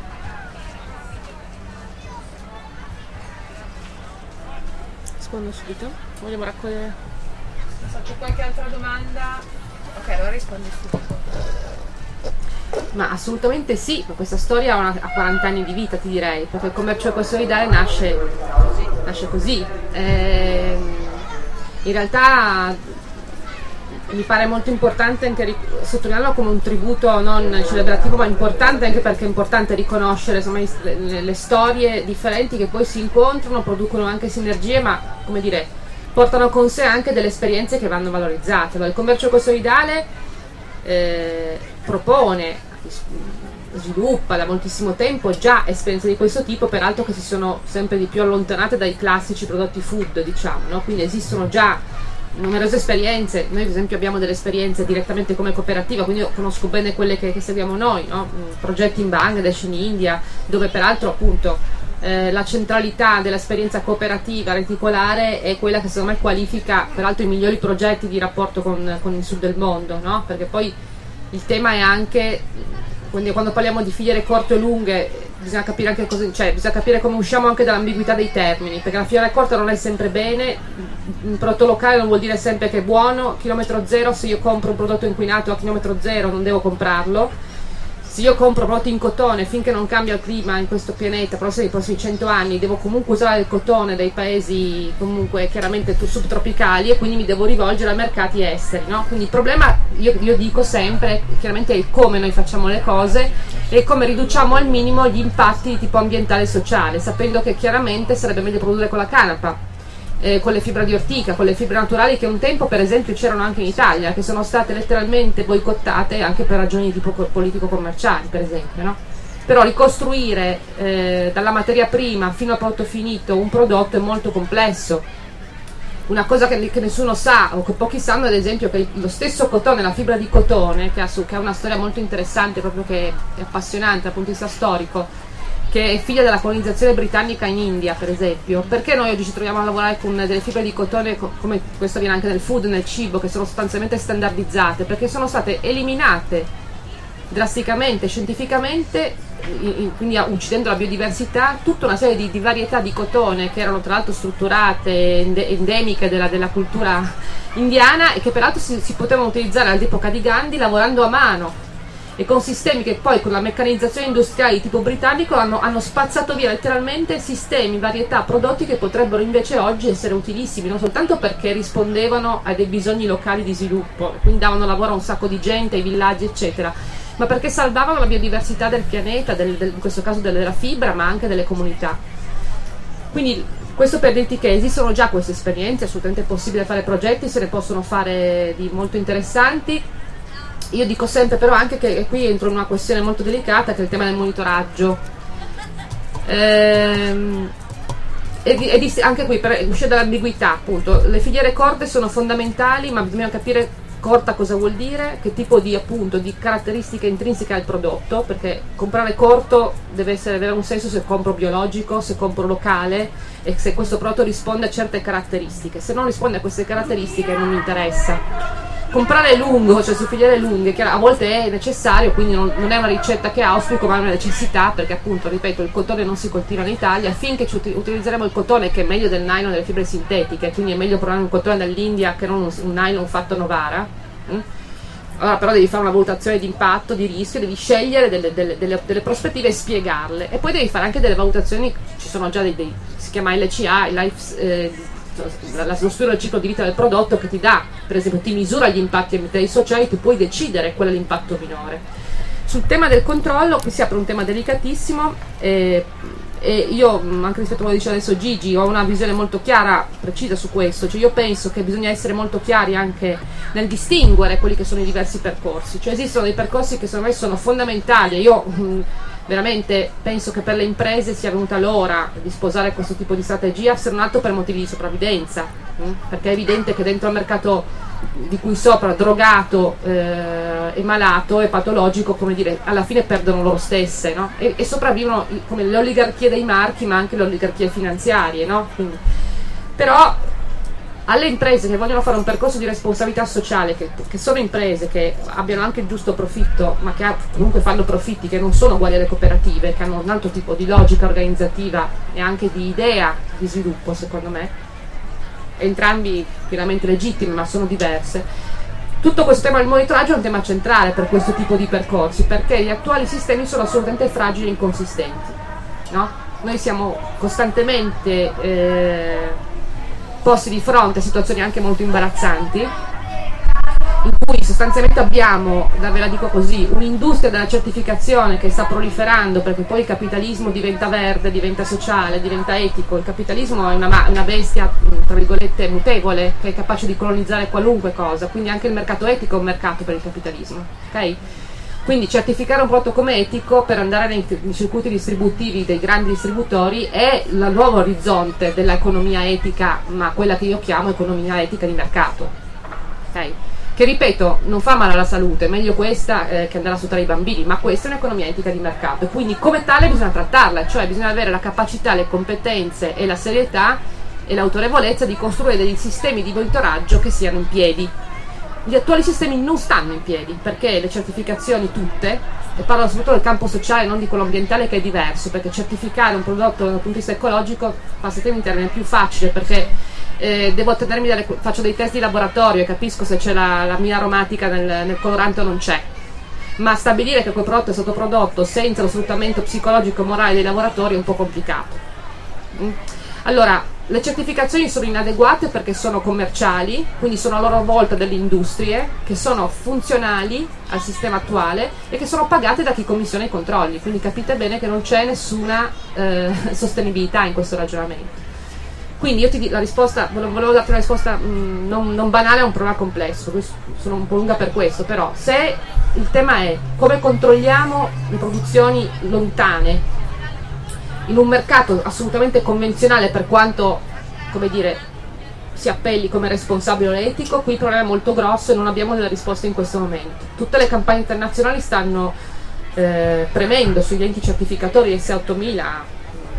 Rispondo subito? Vogliamo raccogliere? Non so, c'è qualche altra domanda? Ok, allora rispondi subito. Ma assolutamente sì, ma questa storia ha, una, ha quaranta anni di vita, ti direi, perché il commercio ecosolidale nasce così. Nasce così. Eh, in realtà mi pare molto importante anche ric- sottolinearlo come un tributo non celebrativo, ma importante anche perché è importante riconoscere insomma, le, le storie differenti che poi si incontrano, producono anche sinergie, ma come dire, portano con sé anche delle esperienze che vanno valorizzate. Il commercio ecosolidale eh, propone, sviluppa da moltissimo tempo già esperienze di questo tipo, peraltro che si sono sempre di più allontanate dai classici prodotti food, diciamo, no? Quindi esistono già numerose esperienze. Noi ad esempio abbiamo delle esperienze direttamente come cooperativa, quindi io conosco bene quelle che, che seguiamo noi, no? Progetti in Bangladesh, in India, dove peraltro appunto eh, la centralità dell'esperienza cooperativa reticolare è quella che secondo me qualifica peraltro i migliori progetti di rapporto con, con il sud del mondo, no? Perché poi il tema è anche, quindi quando parliamo di filiere corte o lunghe bisogna capire anche cosa, cioè bisogna capire come usciamo anche dall'ambiguità dei termini, perché la filiera corta non è sempre bene, un prodotto locale non vuol dire sempre che è buono, chilometro zero, se io compro un prodotto inquinato a chilometro zero non devo comprarlo. Se io compro prodotti in cotone, finché non cambia il clima in questo pianeta, però nei prossimi cento anni devo comunque usare il cotone dei paesi comunque chiaramente subtropicali, e quindi mi devo rivolgere a mercati esteri, no? Quindi il problema, io, io dico sempre, chiaramente è il come noi facciamo le cose e come riduciamo al minimo gli impatti di tipo ambientale e sociale, sapendo che chiaramente sarebbe meglio produrre con la canapa, Eh, con le fibre di ortica, con le fibre naturali che un tempo per esempio c'erano anche in Italia, che sono state letteralmente boicottate anche per ragioni di tipo politico-commerciali, per esempio, no? Però ricostruire eh, dalla materia prima fino al prodotto finito un prodotto è molto complesso. Una cosa che, che nessuno sa o che pochi sanno, ad esempio, che lo stesso cotone, la fibra di cotone, che ha, su, che ha una storia molto interessante, proprio che è appassionante dal punto di vista storico, che è figlia della colonizzazione britannica in India, per esempio. Perché noi oggi ci troviamo a lavorare con delle fibre di cotone, come questo avviene anche nel food, nel cibo, che sono sostanzialmente standardizzate? Perché sono state eliminate drasticamente, scientificamente, quindi uccidendo la biodiversità, tutta una serie di, di varietà di cotone che erano tra l'altro strutturate, endemiche della, della cultura indiana, e che peraltro si, si potevano utilizzare all'epoca di Gandhi lavorando a mano, e con sistemi che poi con la meccanizzazione industriale di tipo britannico hanno, hanno spazzato via letteralmente sistemi, varietà, prodotti che potrebbero invece oggi essere utilissimi, non soltanto perché rispondevano a dei bisogni locali di sviluppo, quindi davano lavoro a un sacco di gente, ai villaggi eccetera, ma perché salvavano la biodiversità del pianeta, del, del, in questo caso della fibra, ma anche delle comunità. Quindi questo per dirti che esistono già queste esperienze, è assolutamente possibile fare progetti, se ne possono fare di molto interessanti. Io dico sempre però anche che, e qui entro in una questione molto delicata, che è il tema del monitoraggio. Ehm, e di, e di, anche qui, per uscire dall'ambiguità, appunto, le filiere corte sono fondamentali, ma bisogna capire corta cosa vuol dire, che tipo di, appunto, di caratteristiche intrinseche ha il prodotto, perché comprare corto deve essere, avere un senso se compro biologico, se compro locale, e se questo prodotto risponde a certe caratteristiche. Se non risponde a queste caratteristiche non mi interessa. Comprare lungo, cioè su filiere lunghe, che a volte è necessario, quindi non, non è una ricetta che auspico, ma è una necessità, perché appunto, ripeto, il cotone non si coltiva in Italia. Finché ci ut- utilizzeremo il cotone, che è meglio del nylon delle fibre sintetiche, quindi è meglio provare un cotone dall'India che non un, un nylon fatto a Novara. Mm? Allora però devi fare una valutazione di impatto, di rischio, devi scegliere delle, delle, delle, delle prospettive e spiegarle, e poi devi fare anche delle valutazioni. Ci sono già dei, dei si chiama L C A, il Life, eh, lo studio del ciclo di vita del prodotto, che ti dà, per esempio, ti misura gli impatti ambientali e sociali, tu puoi decidere qual è l'impatto minore. Sul tema del controllo qui si apre un tema delicatissimo, eh, e io, anche rispetto a quello che dice adesso Gigi, ho una visione molto chiara, precisa su questo. Cioè io penso che bisogna essere molto chiari anche nel distinguere quelli che sono i diversi percorsi. Cioè esistono dei percorsi che secondo me sono fondamentali, e io mh, veramente penso che per le imprese sia venuta l'ora di sposare questo tipo di strategia, se non altro per motivi di sopravvivenza, mh? Perché è evidente che dentro al mercato di cui sopra drogato eh, e malato e patologico, come dire, alla fine perdono loro stesse, no? e, e sopravvivono come le oligarchie dei marchi, ma anche le oligarchie finanziarie, no? Quindi, però alle imprese che vogliono fare un percorso di responsabilità sociale, che, che sono imprese che abbiano anche il giusto profitto, ma che comunque fanno profitti che non sono uguali alle cooperative, che hanno un altro tipo di logica organizzativa e anche di idea di sviluppo, secondo me, entrambi pienamente legittimi, ma sono diverse. Tutto questo tema del monitoraggio è un tema centrale per questo tipo di percorsi, perché gli attuali sistemi sono assolutamente fragili e inconsistenti, no? Noi siamo costantemente eh, posti di fronte a situazioni anche molto imbarazzanti, cui sostanzialmente abbiamo, ve la dico così, un'industria della certificazione che sta proliferando, perché poi il capitalismo diventa verde, diventa sociale, diventa etico. Il capitalismo è una, una bestia, tra virgolette, mutevole, che è capace di colonizzare qualunque cosa, quindi anche il mercato etico è un mercato per il capitalismo, ok? Quindi certificare un prodotto come etico per andare nei, nei circuiti distributivi dei grandi distributori è il nuovo orizzonte dell'economia etica, ma quella che io chiamo economia etica di mercato, ok? Che ripeto, non fa male alla salute, è meglio questa eh, che andare a sottrarre i bambini, ma questa è un'economia etica di mercato e quindi come tale bisogna trattarla, cioè bisogna avere la capacità, le competenze e la serietà e l'autorevolezza di costruire dei sistemi di monitoraggio che siano in piedi. Gli attuali sistemi non stanno in piedi perché le certificazioni tutte, e parlo soprattutto del campo sociale, non di quello ambientale, che è diverso, perché certificare un prodotto dal punto di vista ecologico, passatemi in termini, è più facile perché Eh, devo tenermi delle, faccio dei test di laboratorio e capisco se c'è la, la mia aromatica nel, nel colorante o non c'è, ma stabilire che quel prodotto è stato prodotto senza lo sfruttamento psicologico e morale dei lavoratori è un po' complicato. mm. Allora, le certificazioni sono inadeguate perché sono commerciali, quindi sono a loro volta delle industrie che sono funzionali al sistema attuale e che sono pagate da chi commissiona i controlli, quindi capite bene che non c'è nessuna eh, sostenibilità in questo ragionamento. Quindi io ti dico la risposta, volevo darti una risposta mh, non, non banale a un problema complesso, sono un po' lunga per questo, però se il tema è come controlliamo le produzioni lontane in un mercato assolutamente convenzionale, per quanto, come dire, si appelli come responsabile o etico, qui il problema è molto grosso e non abbiamo delle risposte in questo momento. Tutte le campagne internazionali stanno eh, premendo sugli enti certificatori S ottomila,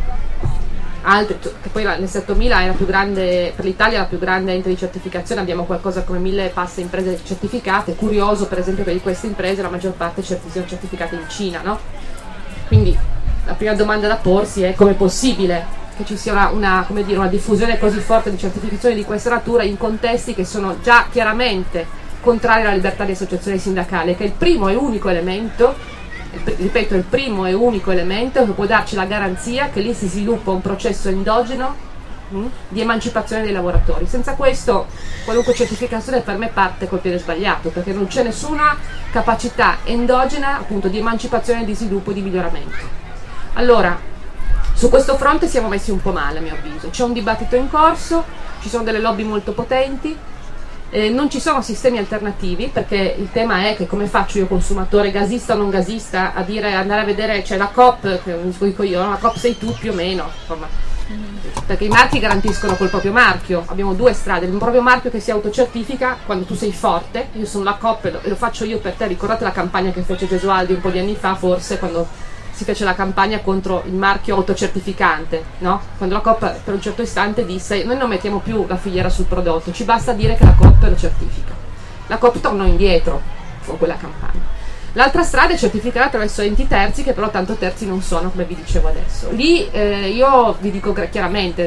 altri, che poi l'S ottomila è la più grande, per l'Italia la più grande ente di certificazione, abbiamo qualcosa come mille passe imprese certificate. Curioso per esempio che di queste imprese la maggior parte sono certificate in Cina, no? Quindi la prima domanda da porsi è come è possibile che ci sia una, una, come dire, una diffusione così forte di certificazioni di questa natura in contesti che sono già chiaramente contrari alla libertà di associazione sindacale, che è il primo e unico elemento, ripeto, il primo e unico elemento che può darci la garanzia che lì si sviluppa un processo endogeno mh, di emancipazione dei lavoratori. Senza questo qualunque certificazione per me parte col piede sbagliato, perché non c'è nessuna capacità endogena appunto di emancipazione, di sviluppo e di miglioramento. Allora, su questo fronte siamo messi un po' male a mio avviso, c'è un dibattito in corso, ci sono delle lobby molto potenti. Eh, non ci sono sistemi alternativi, perché il tema è che come faccio io consumatore, gasista o non gasista, a dire, andare a vedere, c'è la Coop, che dico io, no? La Coop sei tu più o meno, insomma, perché i marchi garantiscono col proprio marchio. Abbiamo due strade: il proprio marchio che si autocertifica quando tu sei forte, io sono la Coop e lo, e lo faccio io per te. Ricordate la campagna che fece Gesualdi un po' di anni fa, forse, quando si fece la campagna contro il marchio autocertificante, no? Quando la Coop per un certo istante disse: noi non mettiamo più la filiera sul prodotto, ci basta dire che la Coop lo certifica. La Coop tornò indietro con quella campagna. L'altra strada è certificare attraverso enti terzi, che però tanto terzi non sono, come vi dicevo adesso. Lì eh, io vi dico chiaramente,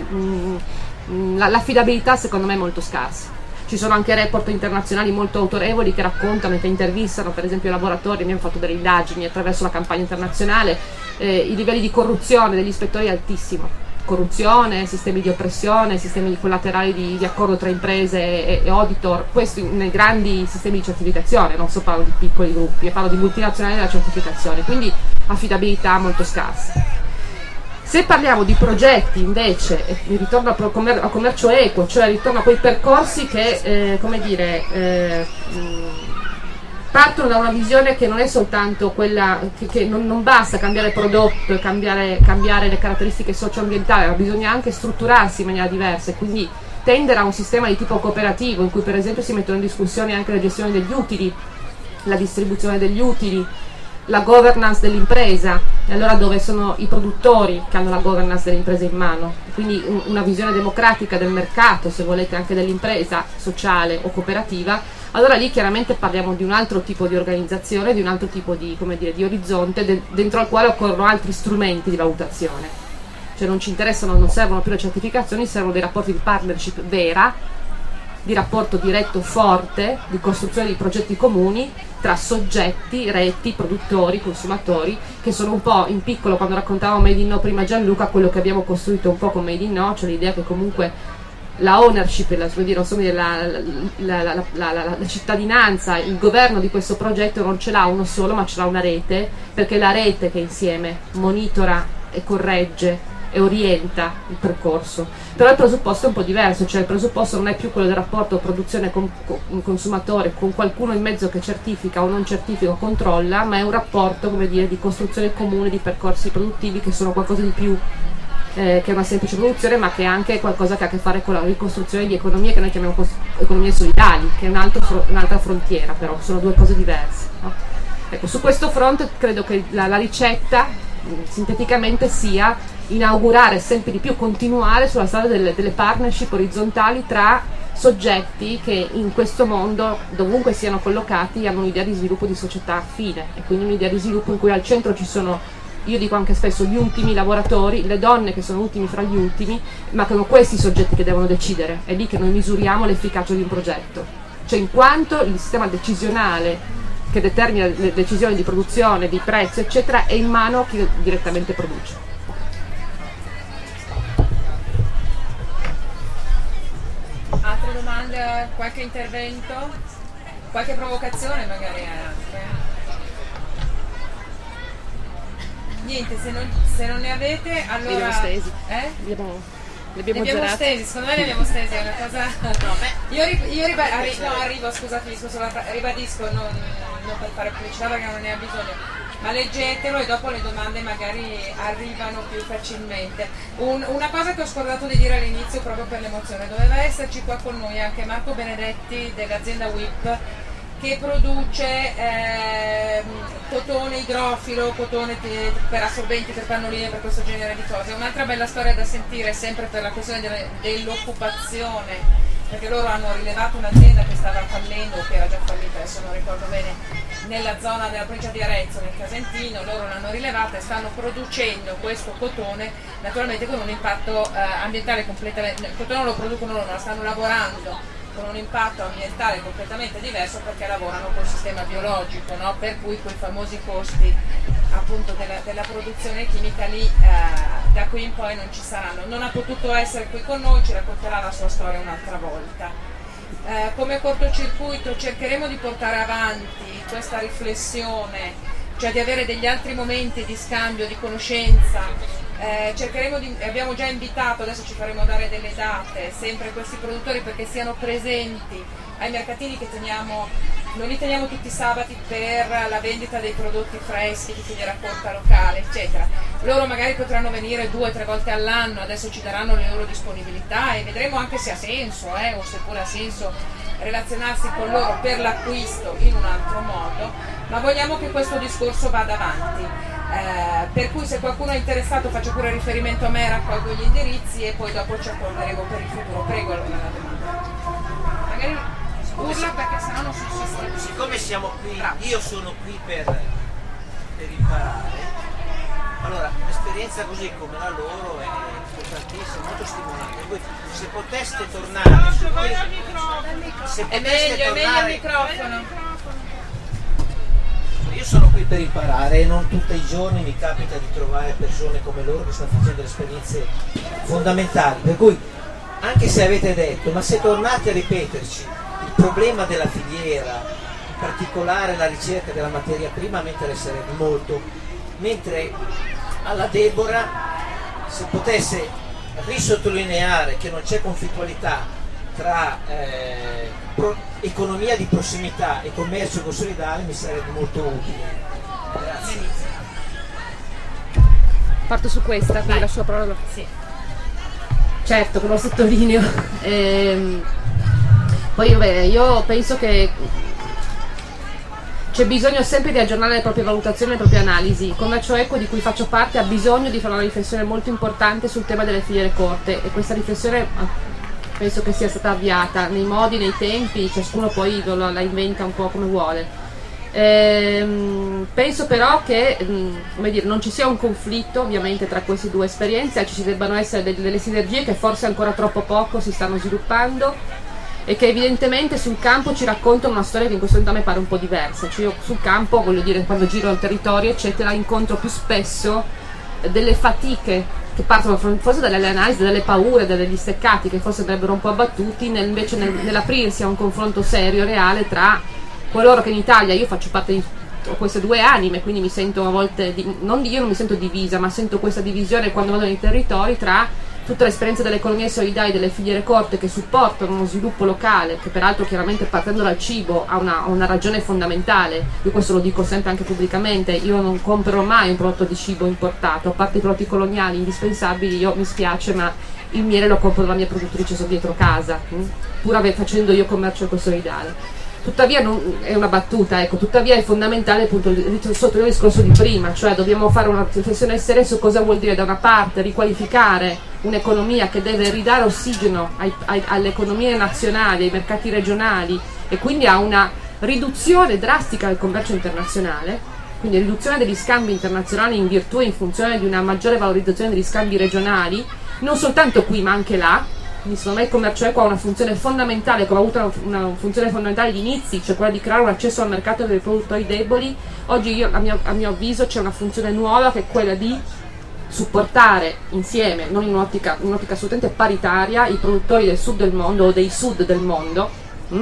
mh, l'affidabilità secondo me è molto scarsa. Ci sono anche report internazionali molto autorevoli che raccontano e che intervistano per esempio i lavoratori. Abbiamo fatto delle indagini attraverso la campagna internazionale, eh, i livelli di corruzione degli ispettori è altissimo, corruzione, sistemi di oppressione, sistemi collaterali di, di accordo tra imprese e, e auditor, questo nei grandi sistemi di certificazione, non so, parlo di piccoli gruppi, parlo di multinazionali della certificazione, quindi affidabilità molto scarsa. Se parliamo di progetti invece, e ritorno al commer- al commercio equo, cioè ritorno a quei percorsi che, eh, come dire, eh, partono da una visione che non è soltanto quella, che, che non, non basta cambiare prodotto, cambiare, cambiare le caratteristiche socio-ambientali, ma bisogna anche strutturarsi in maniera diversa, e quindi tendere a un sistema di tipo cooperativo, in cui per esempio si mettono in discussione anche la gestione degli utili, la distribuzione degli utili, la governance dell'impresa, e allora dove sono i produttori che hanno la governance dell'impresa in mano, quindi un, una visione democratica del mercato, se volete anche dell'impresa sociale o cooperativa, allora lì chiaramente parliamo di un altro tipo di organizzazione, di un altro tipo di, come dire, di orizzonte de, dentro al quale occorrono altri strumenti di valutazione, cioè non ci interessano, non servono più le certificazioni, servono dei rapporti di partnership vera, di rapporto diretto forte, di costruzione di progetti comuni tra soggetti, reti, produttori, consumatori, che sono un po' in piccolo, quando raccontavo Made in No prima Gianluca, quello che abbiamo costruito un po' con Made in No, cioè l'idea che comunque la ownership, la, dire, insomma, la, la, la, la, la, la cittadinanza, il governo di questo progetto non ce l'ha uno solo, ma ce l'ha una rete, perché è la rete che insieme monitora e corregge e orienta il percorso. Però il presupposto è un po' diverso, cioè il presupposto non è più quello del rapporto produzione-consumatore con qualcuno in mezzo che certifica o non certifica o controlla, ma è un rapporto, come dire, di costruzione comune di percorsi produttivi che sono qualcosa di più Eh, che è una semplice produzione, ma che è anche qualcosa che ha a che fare con la ricostruzione di economie che noi chiamiamo economie solidali, che è un altro fro- un'altra frontiera, però sono due cose diverse, no? Ecco, su questo fronte credo che la, la ricetta mh, sinteticamente sia inaugurare sempre di più, continuare sulla strada delle, delle partnership orizzontali tra soggetti che in questo mondo, dovunque siano collocati, hanno un'idea di sviluppo di società affine, e quindi un'idea di sviluppo in cui al centro ci sono, io dico anche spesso, gli ultimi lavoratori, le donne che sono ultimi fra gli ultimi, ma che sono questi soggetti che devono decidere. È lì che noi misuriamo l'efficacia di un progetto, cioè in quanto il sistema decisionale che determina le decisioni di produzione, di prezzo eccetera è in mano a chi direttamente produce. Altre domande, qualche intervento, qualche provocazione magari anche? Niente, se non, se non ne avete, allora... Le abbiamo stesi. Eh? Le abbiamo, le abbiamo, le abbiamo stesi, secondo me le abbiamo stesi, è una cosa... No, beh, io, ri, io riba, arri, no, arrivo, scusa, finisco solo, ribadisco, non, non per fare pubblicità perché non ne ha bisogno, ma leggetelo e dopo le domande magari arrivano più facilmente. Un, una cosa che ho scordato di dire all'inizio proprio per l'emozione, doveva esserci qua con noi anche Marco Benedetti dell'azienda W I P, che produce eh, cotone idrofilo, cotone te, per assorbenti, per pannoline, per questo genere di cose. Un'altra bella storia da sentire, sempre per la questione delle, dell'occupazione, perché loro hanno rilevato un'azienda che stava fallendo, che era già fallita, adesso non ricordo bene, nella zona della provincia di Arezzo, nel Casentino. Loro l'hanno rilevata e stanno producendo questo cotone, naturalmente con un impatto eh, ambientale completamente, il cotone lo producono loro, ma stanno lavorando con un impatto ambientale completamente diverso perché lavorano col sistema biologico, no? Per cui quei famosi costi appunto della, della produzione chimica lì eh, da qui in poi non ci saranno. Non ha potuto essere qui con noi, ci racconterà la sua storia un'altra volta. Eh, come cortocircuito cercheremo di portare avanti questa riflessione, cioè di avere degli altri momenti di scambio, di conoscenza. Eh, cercheremo di, abbiamo già invitato, adesso ci faremo dare delle date, sempre questi produttori perché siano presenti ai mercatini che teniamo, noi li teniamo tutti i sabati per la vendita dei prodotti freschi di filiera corta locale, eccetera. Loro magari potranno venire due o tre volte all'anno, adesso ci daranno le loro disponibilità e vedremo anche se ha senso, eh, o seppure ha senso relazionarsi con loro per l'acquisto in un altro modo, ma vogliamo che questo discorso vada avanti. Eh, per cui se qualcuno è interessato faccia pure riferimento a me, raccolgo gli indirizzi e poi dopo ci accorderemo per il futuro. Prego, allora la domanda. Magari urla perché sennò non sono sistema. Siccome siamo qui, io sono qui per, per imparare, allora un'esperienza così come la loro è importantissima, molto stimolante. Voi, se poteste tornare su questo, se è poteste meglio, tornare, è meglio il microfono. Io sono qui per imparare e non tutti i giorni mi capita di trovare persone come loro che stanno facendo delle esperienze fondamentali, per cui anche se avete detto, ma se tornate a ripeterci il problema della filiera, in particolare la ricerca della materia prima, a me interesserebbe molto, mentre alla Deborah, se potesse risottolineare che non c'è conflittualità tra eh, pro, economia di prossimità e commercio consolidale, mi sarebbe molto utile. Grazie. Parto su questa, quindi lascio la parola. Sì. Certo, che lo sottolineo. Ehm, poi vabbè, io penso che c'è bisogno sempre di aggiornare le proprie valutazioni e le proprie analisi. Il commercio equo di cui faccio parte ha bisogno di fare una riflessione molto importante sul tema delle filiere corte e questa riflessione penso che sia stata avviata nei modi, nei tempi, ciascuno poi lo, la inventa un po' come vuole. Ehm, penso però che mh, come dire, non ci sia un conflitto ovviamente tra queste due esperienze, ci debbano essere delle, delle sinergie che forse ancora troppo poco si stanno sviluppando e che evidentemente sul campo ci raccontano una storia che in questo momento a me pare un po' diversa. Cioè io sul campo, voglio dire, quando giro al territorio eccetera, incontro più spesso delle fatiche che partono forse dalle analisi, dalle paure, dagli steccati che forse andrebbero un po' abbattuti, nel, invece nel, nell'aprirsi a un confronto serio, reale tra coloro che in Italia, io faccio parte di queste due anime, quindi mi sento a volte, di, non io non mi sento divisa, ma sento questa divisione quando vado nei territori tra tutta l'esperienza dell'economia solidale, delle filiere corte che supportano uno sviluppo locale, che peraltro chiaramente partendo dal cibo ha una, una ragione fondamentale. Io questo lo dico sempre anche pubblicamente, io non comprerò mai un prodotto di cibo importato, a parte i prodotti coloniali indispensabili, io mi spiace ma il miele lo compro dalla mia produttrice dietro casa, hm? pur ave, facendo io commercio ecosolidale. Tuttavia non, è una battuta, ecco, tuttavia è fondamentale appunto sotto il discorso di prima, cioè dobbiamo fare una riflessione seria su cosa vuol dire da una parte riqualificare un'economia che deve ridare ossigeno ai, ai, alle economie nazionali, ai mercati regionali e quindi a una riduzione drastica del commercio internazionale, quindi riduzione degli scambi internazionali in virtù e in funzione di una maggiore valorizzazione degli scambi regionali, non soltanto qui ma anche là. Quindi secondo me il commercio equo ha una funzione fondamentale, come ha avuto una, una funzione fondamentale agli inizi, cioè quella di creare un accesso al mercato per i produttori deboli. Oggi io, a, mio, a mio avviso c'è una funzione nuova che è quella di supportare insieme, non in un'ottica, in un'ottica assolutamente paritaria, i produttori del sud del mondo o dei sud del mondo, mh?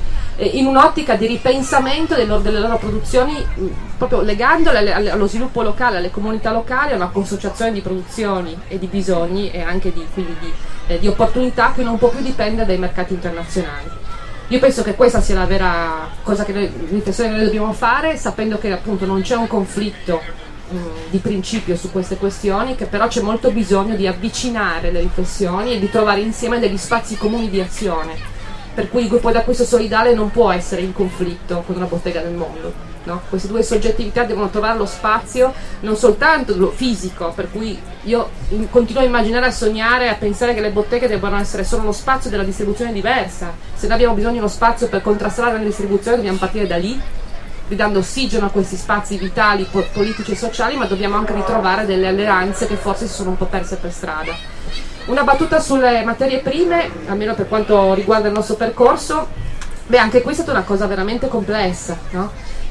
in un'ottica di ripensamento delle loro, delle loro produzioni, mh, proprio legandole alle, allo sviluppo locale, alle comunità locali, a una consociazione di produzioni e di bisogni e anche di, quindi di, eh, di opportunità che non può più dipendere dai mercati internazionali. Io penso che questa sia la vera cosa che noi, riflessione che noi dobbiamo fare, sapendo che appunto non c'è un conflitto mh, di principio su queste questioni, che però c'è molto bisogno di avvicinare le riflessioni e di trovare insieme degli spazi comuni di azione. Per cui il gruppo d'acquisto solidale non può essere in conflitto con una bottega del mondo, no? Queste due soggettività devono trovare lo spazio non soltanto lo fisico, per cui io continuo a immaginare, a sognare, a pensare che le botteghe debbano essere solo uno spazio della distribuzione diversa. Se noi abbiamo bisogno di uno spazio per contrastare la distribuzione dobbiamo partire da lì, ridando ossigeno a questi spazi vitali, politici e sociali, ma dobbiamo anche ritrovare delle alleanze che forse si sono un po' perse per strada. Una battuta sulle materie prime, almeno per quanto riguarda il nostro percorso. Beh, anche qui è stata una cosa veramente complessa, no?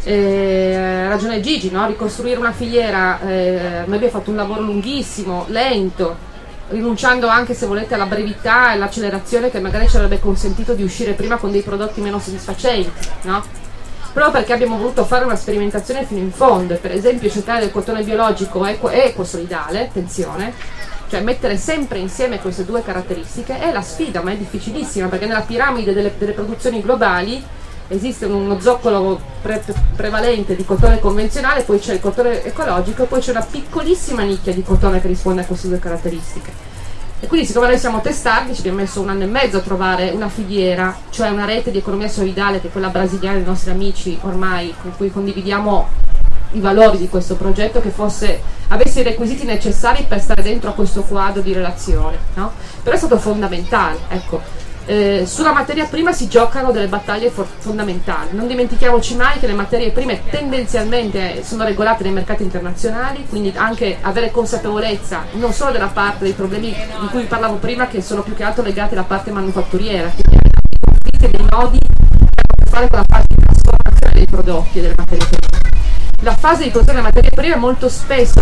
Ha ragione Gigi, no? Ricostruire una filiera, eh, noi abbiamo fatto un lavoro lunghissimo, lento, rinunciando anche, se volete, alla brevità e all'accelerazione che magari ci avrebbe consentito di uscire prima con dei prodotti meno soddisfacenti, no? Proprio perché abbiamo voluto fare una sperimentazione fino in fondo, per esempio cercare del cotone biologico e ecosolidale, attenzione, cioè mettere sempre insieme queste due caratteristiche è la sfida, ma è difficilissima, perché nella piramide delle, delle produzioni globali esiste uno zoccolo pre prevalente di cotone convenzionale, poi c'è il cotone ecologico e poi c'è una piccolissima nicchia di cotone che risponde a queste due caratteristiche. E quindi, siccome noi siamo testardi, ci abbiamo messo un anno e mezzo a trovare una filiera, cioè una rete di economia solidale, che è quella brasiliana dei nostri amici ormai, con cui condividiamo i valori di questo progetto, che fosse, avesse i requisiti necessari per stare dentro a questo quadro di relazione, no? Però è stato fondamentale, ecco. Eh, sulla materia prima si giocano delle battaglie fondamentali. Non dimentichiamoci mai che le materie prime tendenzialmente sono regolate dai mercati internazionali, quindi anche avere consapevolezza non solo della parte dei problemi di cui parlavo prima, che sono più che altro legati alla parte manufatturiera, quindi dei conflitti e dei nodi che hanno a che fare con la fase di trasformazione dei prodotti e delle materie prime. La fase di produzione delle materie prime molto spesso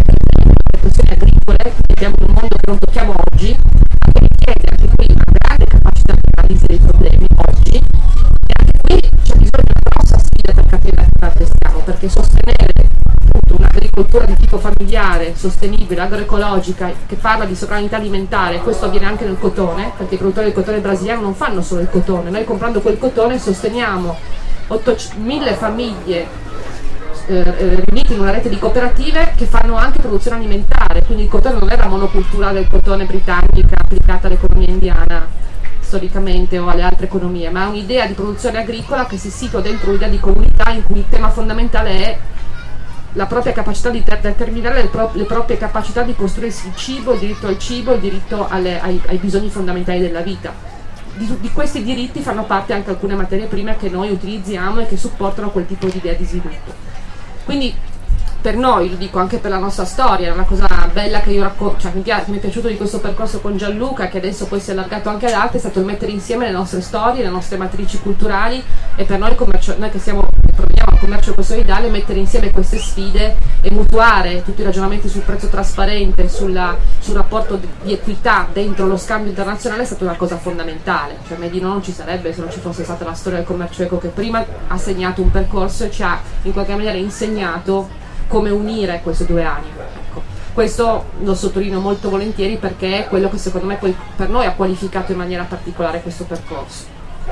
le questioni agricole, che abbiamo in un mondo che non tocchiamo oggi, richiede anche qui una grande capacità di analisi dei problemi oggi, e anche qui c'è bisogno di una grossa sfida per capire da che parte stiamo, perché sostenere appunto un'agricoltura di tipo familiare, sostenibile, agroecologica, che parla di sovranità alimentare, questo avviene anche nel cotone, perché i produttori del cotone brasiliano non fanno solo il cotone, noi comprando quel cotone sosteniamo mille famiglie Eh, riuniti in una rete di cooperative che fanno anche produzione alimentare, quindi il cotone non è la monocultura del cotone britannica applicata all'economia indiana storicamente o alle altre economie, ma è un'idea di produzione agricola che si situa dentro un'idea di comunità in cui il tema fondamentale è la propria capacità di determinare le, pro le proprie capacità di costruirsi il cibo, il diritto al cibo, il diritto alle, ai, ai bisogni fondamentali della vita. Di, di questi diritti fanno parte anche alcune materie prime che noi utilizziamo e che supportano quel tipo di idea di sviluppo. Quindi per noi, lo dico anche per la nostra storia, è una cosa bella che io racconto, cioè mi, che mi è piaciuto di questo percorso con Gianluca, che adesso poi si è allargato anche ad altri, è stato il mettere insieme le nostre storie, le nostre matrici culturali, e per noi, come, noi che siamo, proveniamo commercio ecosolidale, mettere insieme queste sfide e mutuare tutti i ragionamenti sul prezzo trasparente, sulla, sul rapporto di, di equità dentro lo scambio internazionale è stata una cosa fondamentale. Cioè Made in No non ci sarebbe se non ci fosse stata la storia del commercio eco, che prima ha segnato un percorso e ci ha in qualche maniera insegnato come unire questi due anime. Ecco. Questo lo sottolineo molto volentieri perché è quello che secondo me poi per noi ha qualificato in maniera particolare questo percorso.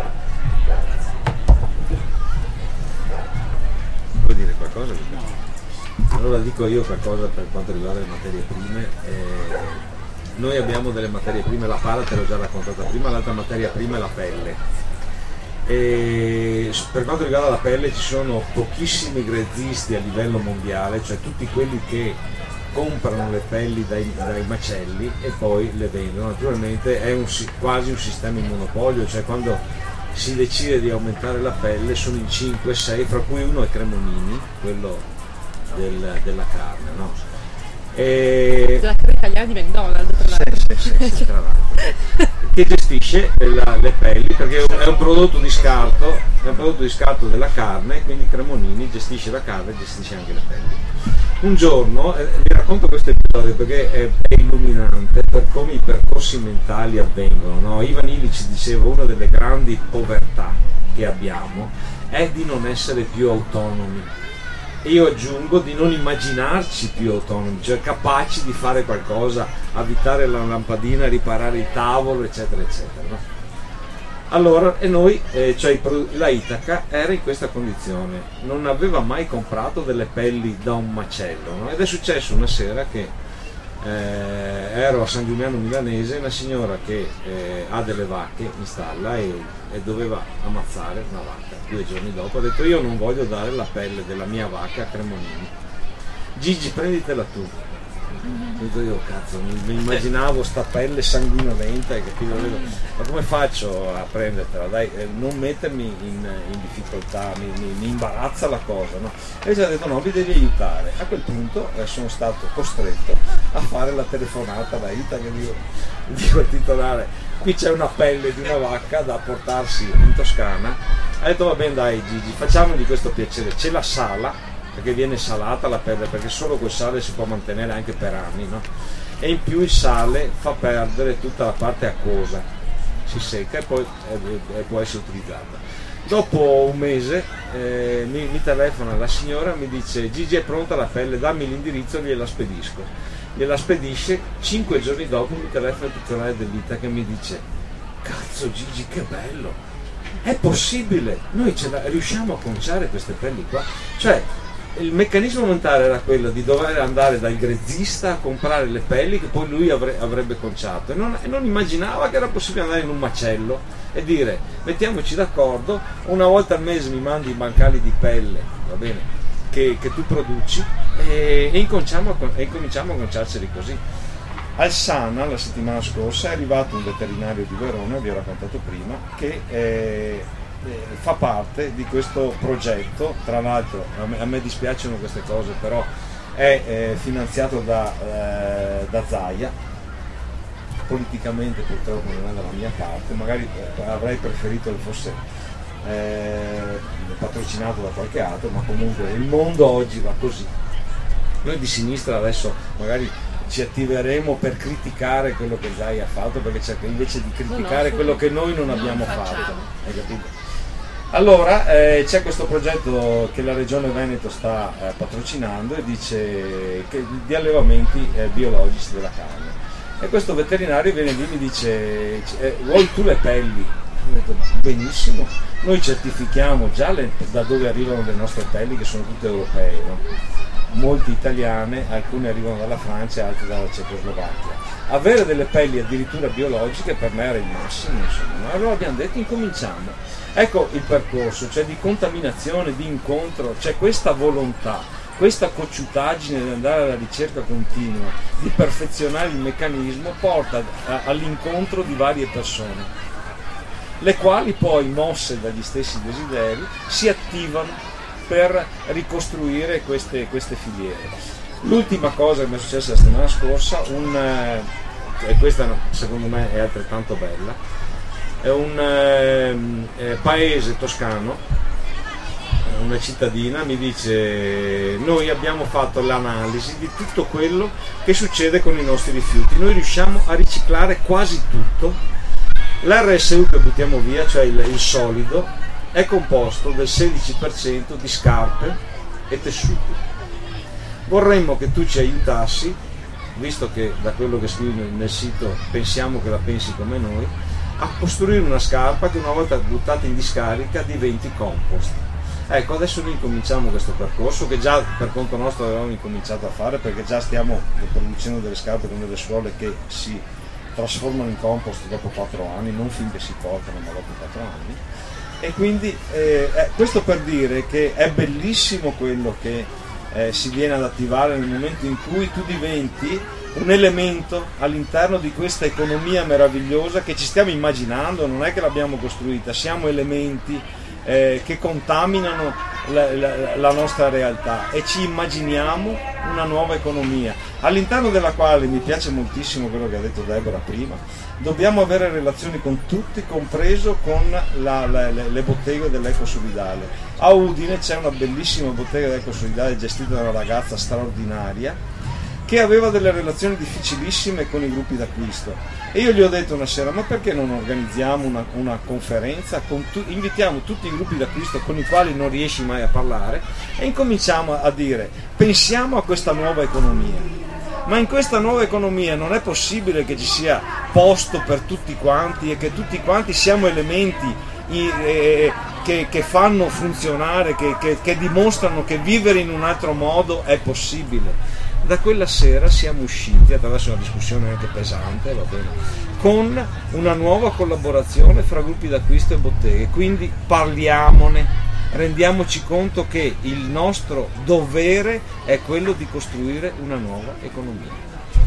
Vuoi dire qualcosa? Allora dico io qualcosa per quanto riguarda le materie prime. Eh, noi abbiamo delle materie prime, la pala te l'ho già raccontata prima, l'altra materia prima è la pelle. E per quanto riguarda la pelle ci sono pochissimi grezzisti a livello mondiale, cioè tutti quelli che comprano le pelli dai, dai macelli e poi le vendono. Naturalmente è un, quasi un sistema in monopolio, cioè quando si decide di aumentare la pelle sono in cinque sei, fra cui uno è Cremonini, quello del, della carne, no? E... della carne italiana di McDonald's, tra l'altro. Sì, sì, sì, sì, tra l'altro. Che gestisce la, le pelli, perché è un prodotto di scarto, è un prodotto di scarto della carne, quindi Cremonini gestisce la carne e gestisce anche le pelli. Un giorno, eh, vi racconto questo episodio perché è, è illuminante per come i percorsi mentali avvengono, no? Ivan Illich diceva una delle grandi povertà che abbiamo è di non essere più autonomi. Io aggiungo di non immaginarci più autonomi, cioè capaci di fare qualcosa, avvitare la lampadina, riparare il tavolo, eccetera, eccetera. No? Allora, e noi, eh, cioè la Itaca era in questa condizione, non aveva mai comprato delle pelli da un macello, no? Ed è successo una sera che eh, ero a San Giuliano Milanese, una signora che eh, ha delle vacche in stalla e, e doveva ammazzare una vacca. Due giorni dopo ha detto: io non voglio dare la pelle della mia vacca a Cremonini, Gigi prenditela tu. Io cazzo, mi immaginavo sta pelle sanguinolenta e capito, ma come faccio a prendertela? Dai, non mettermi in, in difficoltà, mi, mi, mi imbarazza la cosa, no? E ci ha detto: no, mi devi aiutare. A quel punto eh, sono stato costretto a fare la telefonata da Ita, che dico, dico al titolare: qui c'è una pelle di una vacca da portarsi in Toscana. Ha detto: va bene, dai Gigi, facciamogli questo piacere, c'è la sala, perché viene salata la pelle, perché solo col sale si può mantenere anche per anni, no? E in più il sale fa perdere tutta la parte acquosa, si secca e poi eh, eh, può essere utilizzata. Dopo un mese eh, mi, mi telefona la signora, mi dice: Gigi, è pronta la pelle, dammi l'indirizzo e gliela spedisco. Gliela spedisce, cinque giorni dopo mi telefona il titolare dell'Ita che mi dice: cazzo Gigi, che bello, è possibile, noi ce la, riusciamo a conciare queste pelli qua, cioè il meccanismo mentale era quello di dover andare dal grezzista a comprare le pelli che poi lui avre, avrebbe conciato e non, e non immaginava che era possibile andare in un macello e dire: mettiamoci d'accordo, una volta al mese mi mandi i bancali di pelle, va bene, che, che tu produci e, e, incominciamo a, e incominciamo a conciarceli così. Al Sana la settimana scorsa è arrivato un veterinario di Verona, vi ho raccontato prima, che eh, fa parte di questo progetto. Tra l'altro a me, a me dispiacciono queste cose, però è eh, finanziato da, eh, da Zaia, politicamente purtroppo non è dalla mia parte, magari eh, avrei preferito che fosse eh, patrocinato da qualche altro, ma comunque il mondo oggi va così. Noi di sinistra adesso magari ci attiveremo per criticare quello che Zaia ha fatto, perché cerca invece di criticare no, no, quello che noi non, non abbiamo facciamo. fatto, hai capito? Allora eh, c'è questo progetto che la Regione Veneto sta eh, patrocinando e dice che, di allevamenti eh, biologici della carne, e questo veterinario viene lì e mi dice: eh, vuoi tu le pelli? Ho detto: benissimo, noi certifichiamo già le, da dove arrivano le nostre pelli, che sono tutte europee, no? Molte italiane, alcune arrivano dalla Francia, altre dalla Cecoslovacchia. Avere delle pelli addirittura biologiche per me era il massimo, insomma. Allora abbiamo detto: incominciamo. Ecco il percorso, cioè di contaminazione, di incontro, c'è questa volontà, questa cocciutaggine di andare alla ricerca continua, di perfezionare il meccanismo, porta a, all'incontro di varie persone, le quali poi, mosse dagli stessi desideri, si attivano per ricostruire queste, queste filiere. L'ultima cosa che mi è successa la settimana scorsa, un, eh, e questa secondo me è altrettanto bella, è un eh, eh, paese toscano, una cittadina mi dice: noi abbiamo fatto l'analisi di tutto quello che succede con i nostri rifiuti, noi riusciamo a riciclare quasi tutto. L'R S U che buttiamo via, cioè il, il solido, è composto del sedici per cento di scarpe e tessuti. Vorremmo che tu ci aiutassi, visto che da quello che scrivi nel sito pensiamo che la pensi come noi, a costruire una scarpa che una volta buttata in discarica diventi compost. Ecco, adesso noi incominciamo questo percorso che già per conto nostro avevamo incominciato a fare, perché già stiamo producendo delle scarpe con delle suole che si trasformano in compost dopo quattro anni, non finché si portano ma dopo quattro anni. E quindi eh, questo per dire che è bellissimo quello che eh, si viene ad attivare nel momento in cui tu diventi un elemento all'interno di questa economia meravigliosa che ci stiamo immaginando, non è che l'abbiamo costruita, siamo elementi eh, che contaminano la, la, la nostra realtà e ci immaginiamo una nuova economia all'interno della quale, mi piace moltissimo quello che ha detto Deborah prima, dobbiamo avere relazioni con tutti, compreso con la, la, le, le botteghe dell'Eco Solidale. A Udine c'è una bellissima bottega dell'Eco Solidale gestita da una ragazza straordinaria che aveva delle relazioni difficilissime con i gruppi d'acquisto, e io gli ho detto una sera: ma perché non organizziamo una, una conferenza, con tu, invitiamo tutti i gruppi d'acquisto con i quali non riesci mai a parlare e incominciamo a dire: pensiamo a questa nuova economia, ma in questa nuova economia non è possibile che ci sia posto per tutti quanti e che tutti quanti siamo elementi eh, che, che fanno funzionare, che, che, che dimostrano che vivere in un altro modo è possibile. Da quella sera siamo usciti, attraverso una discussione anche pesante, va bene, con una nuova collaborazione fra gruppi d'acquisto e botteghe, quindi parliamone, rendiamoci conto che il nostro dovere è quello di costruire una nuova economia.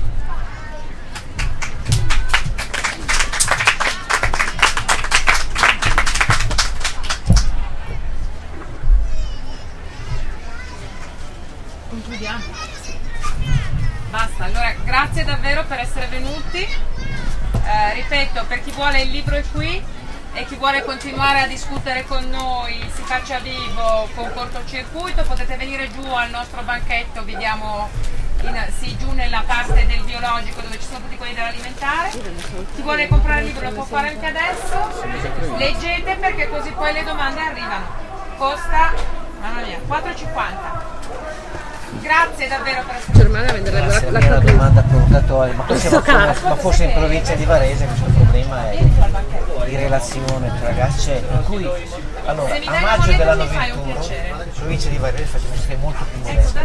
Concludiamo. Basta, allora grazie davvero per essere venuti, eh, ripeto, per chi vuole il libro è qui e chi vuole continuare a discutere con noi si faccia vivo con cortocircuito, potete venire giù al nostro banchetto, vi diamo in, sì, giù nella parte del biologico dove ci sono tutti quelli dell'alimentare. Chi vuole comprare il libro lo può fare anche adesso, leggete perché così poi le domande arrivano, costa, mamma mia, quattro e cinquanta. Grazie davvero per essere Germania venderebbe la, la, una domanda provocatoria, ma, forse, ma forse in provincia di Varese questo problema è di relazione tra ragazzi, per cui allora a maggio dell'anno ventuno in provincia di Varese facciamo che è molto più modesto,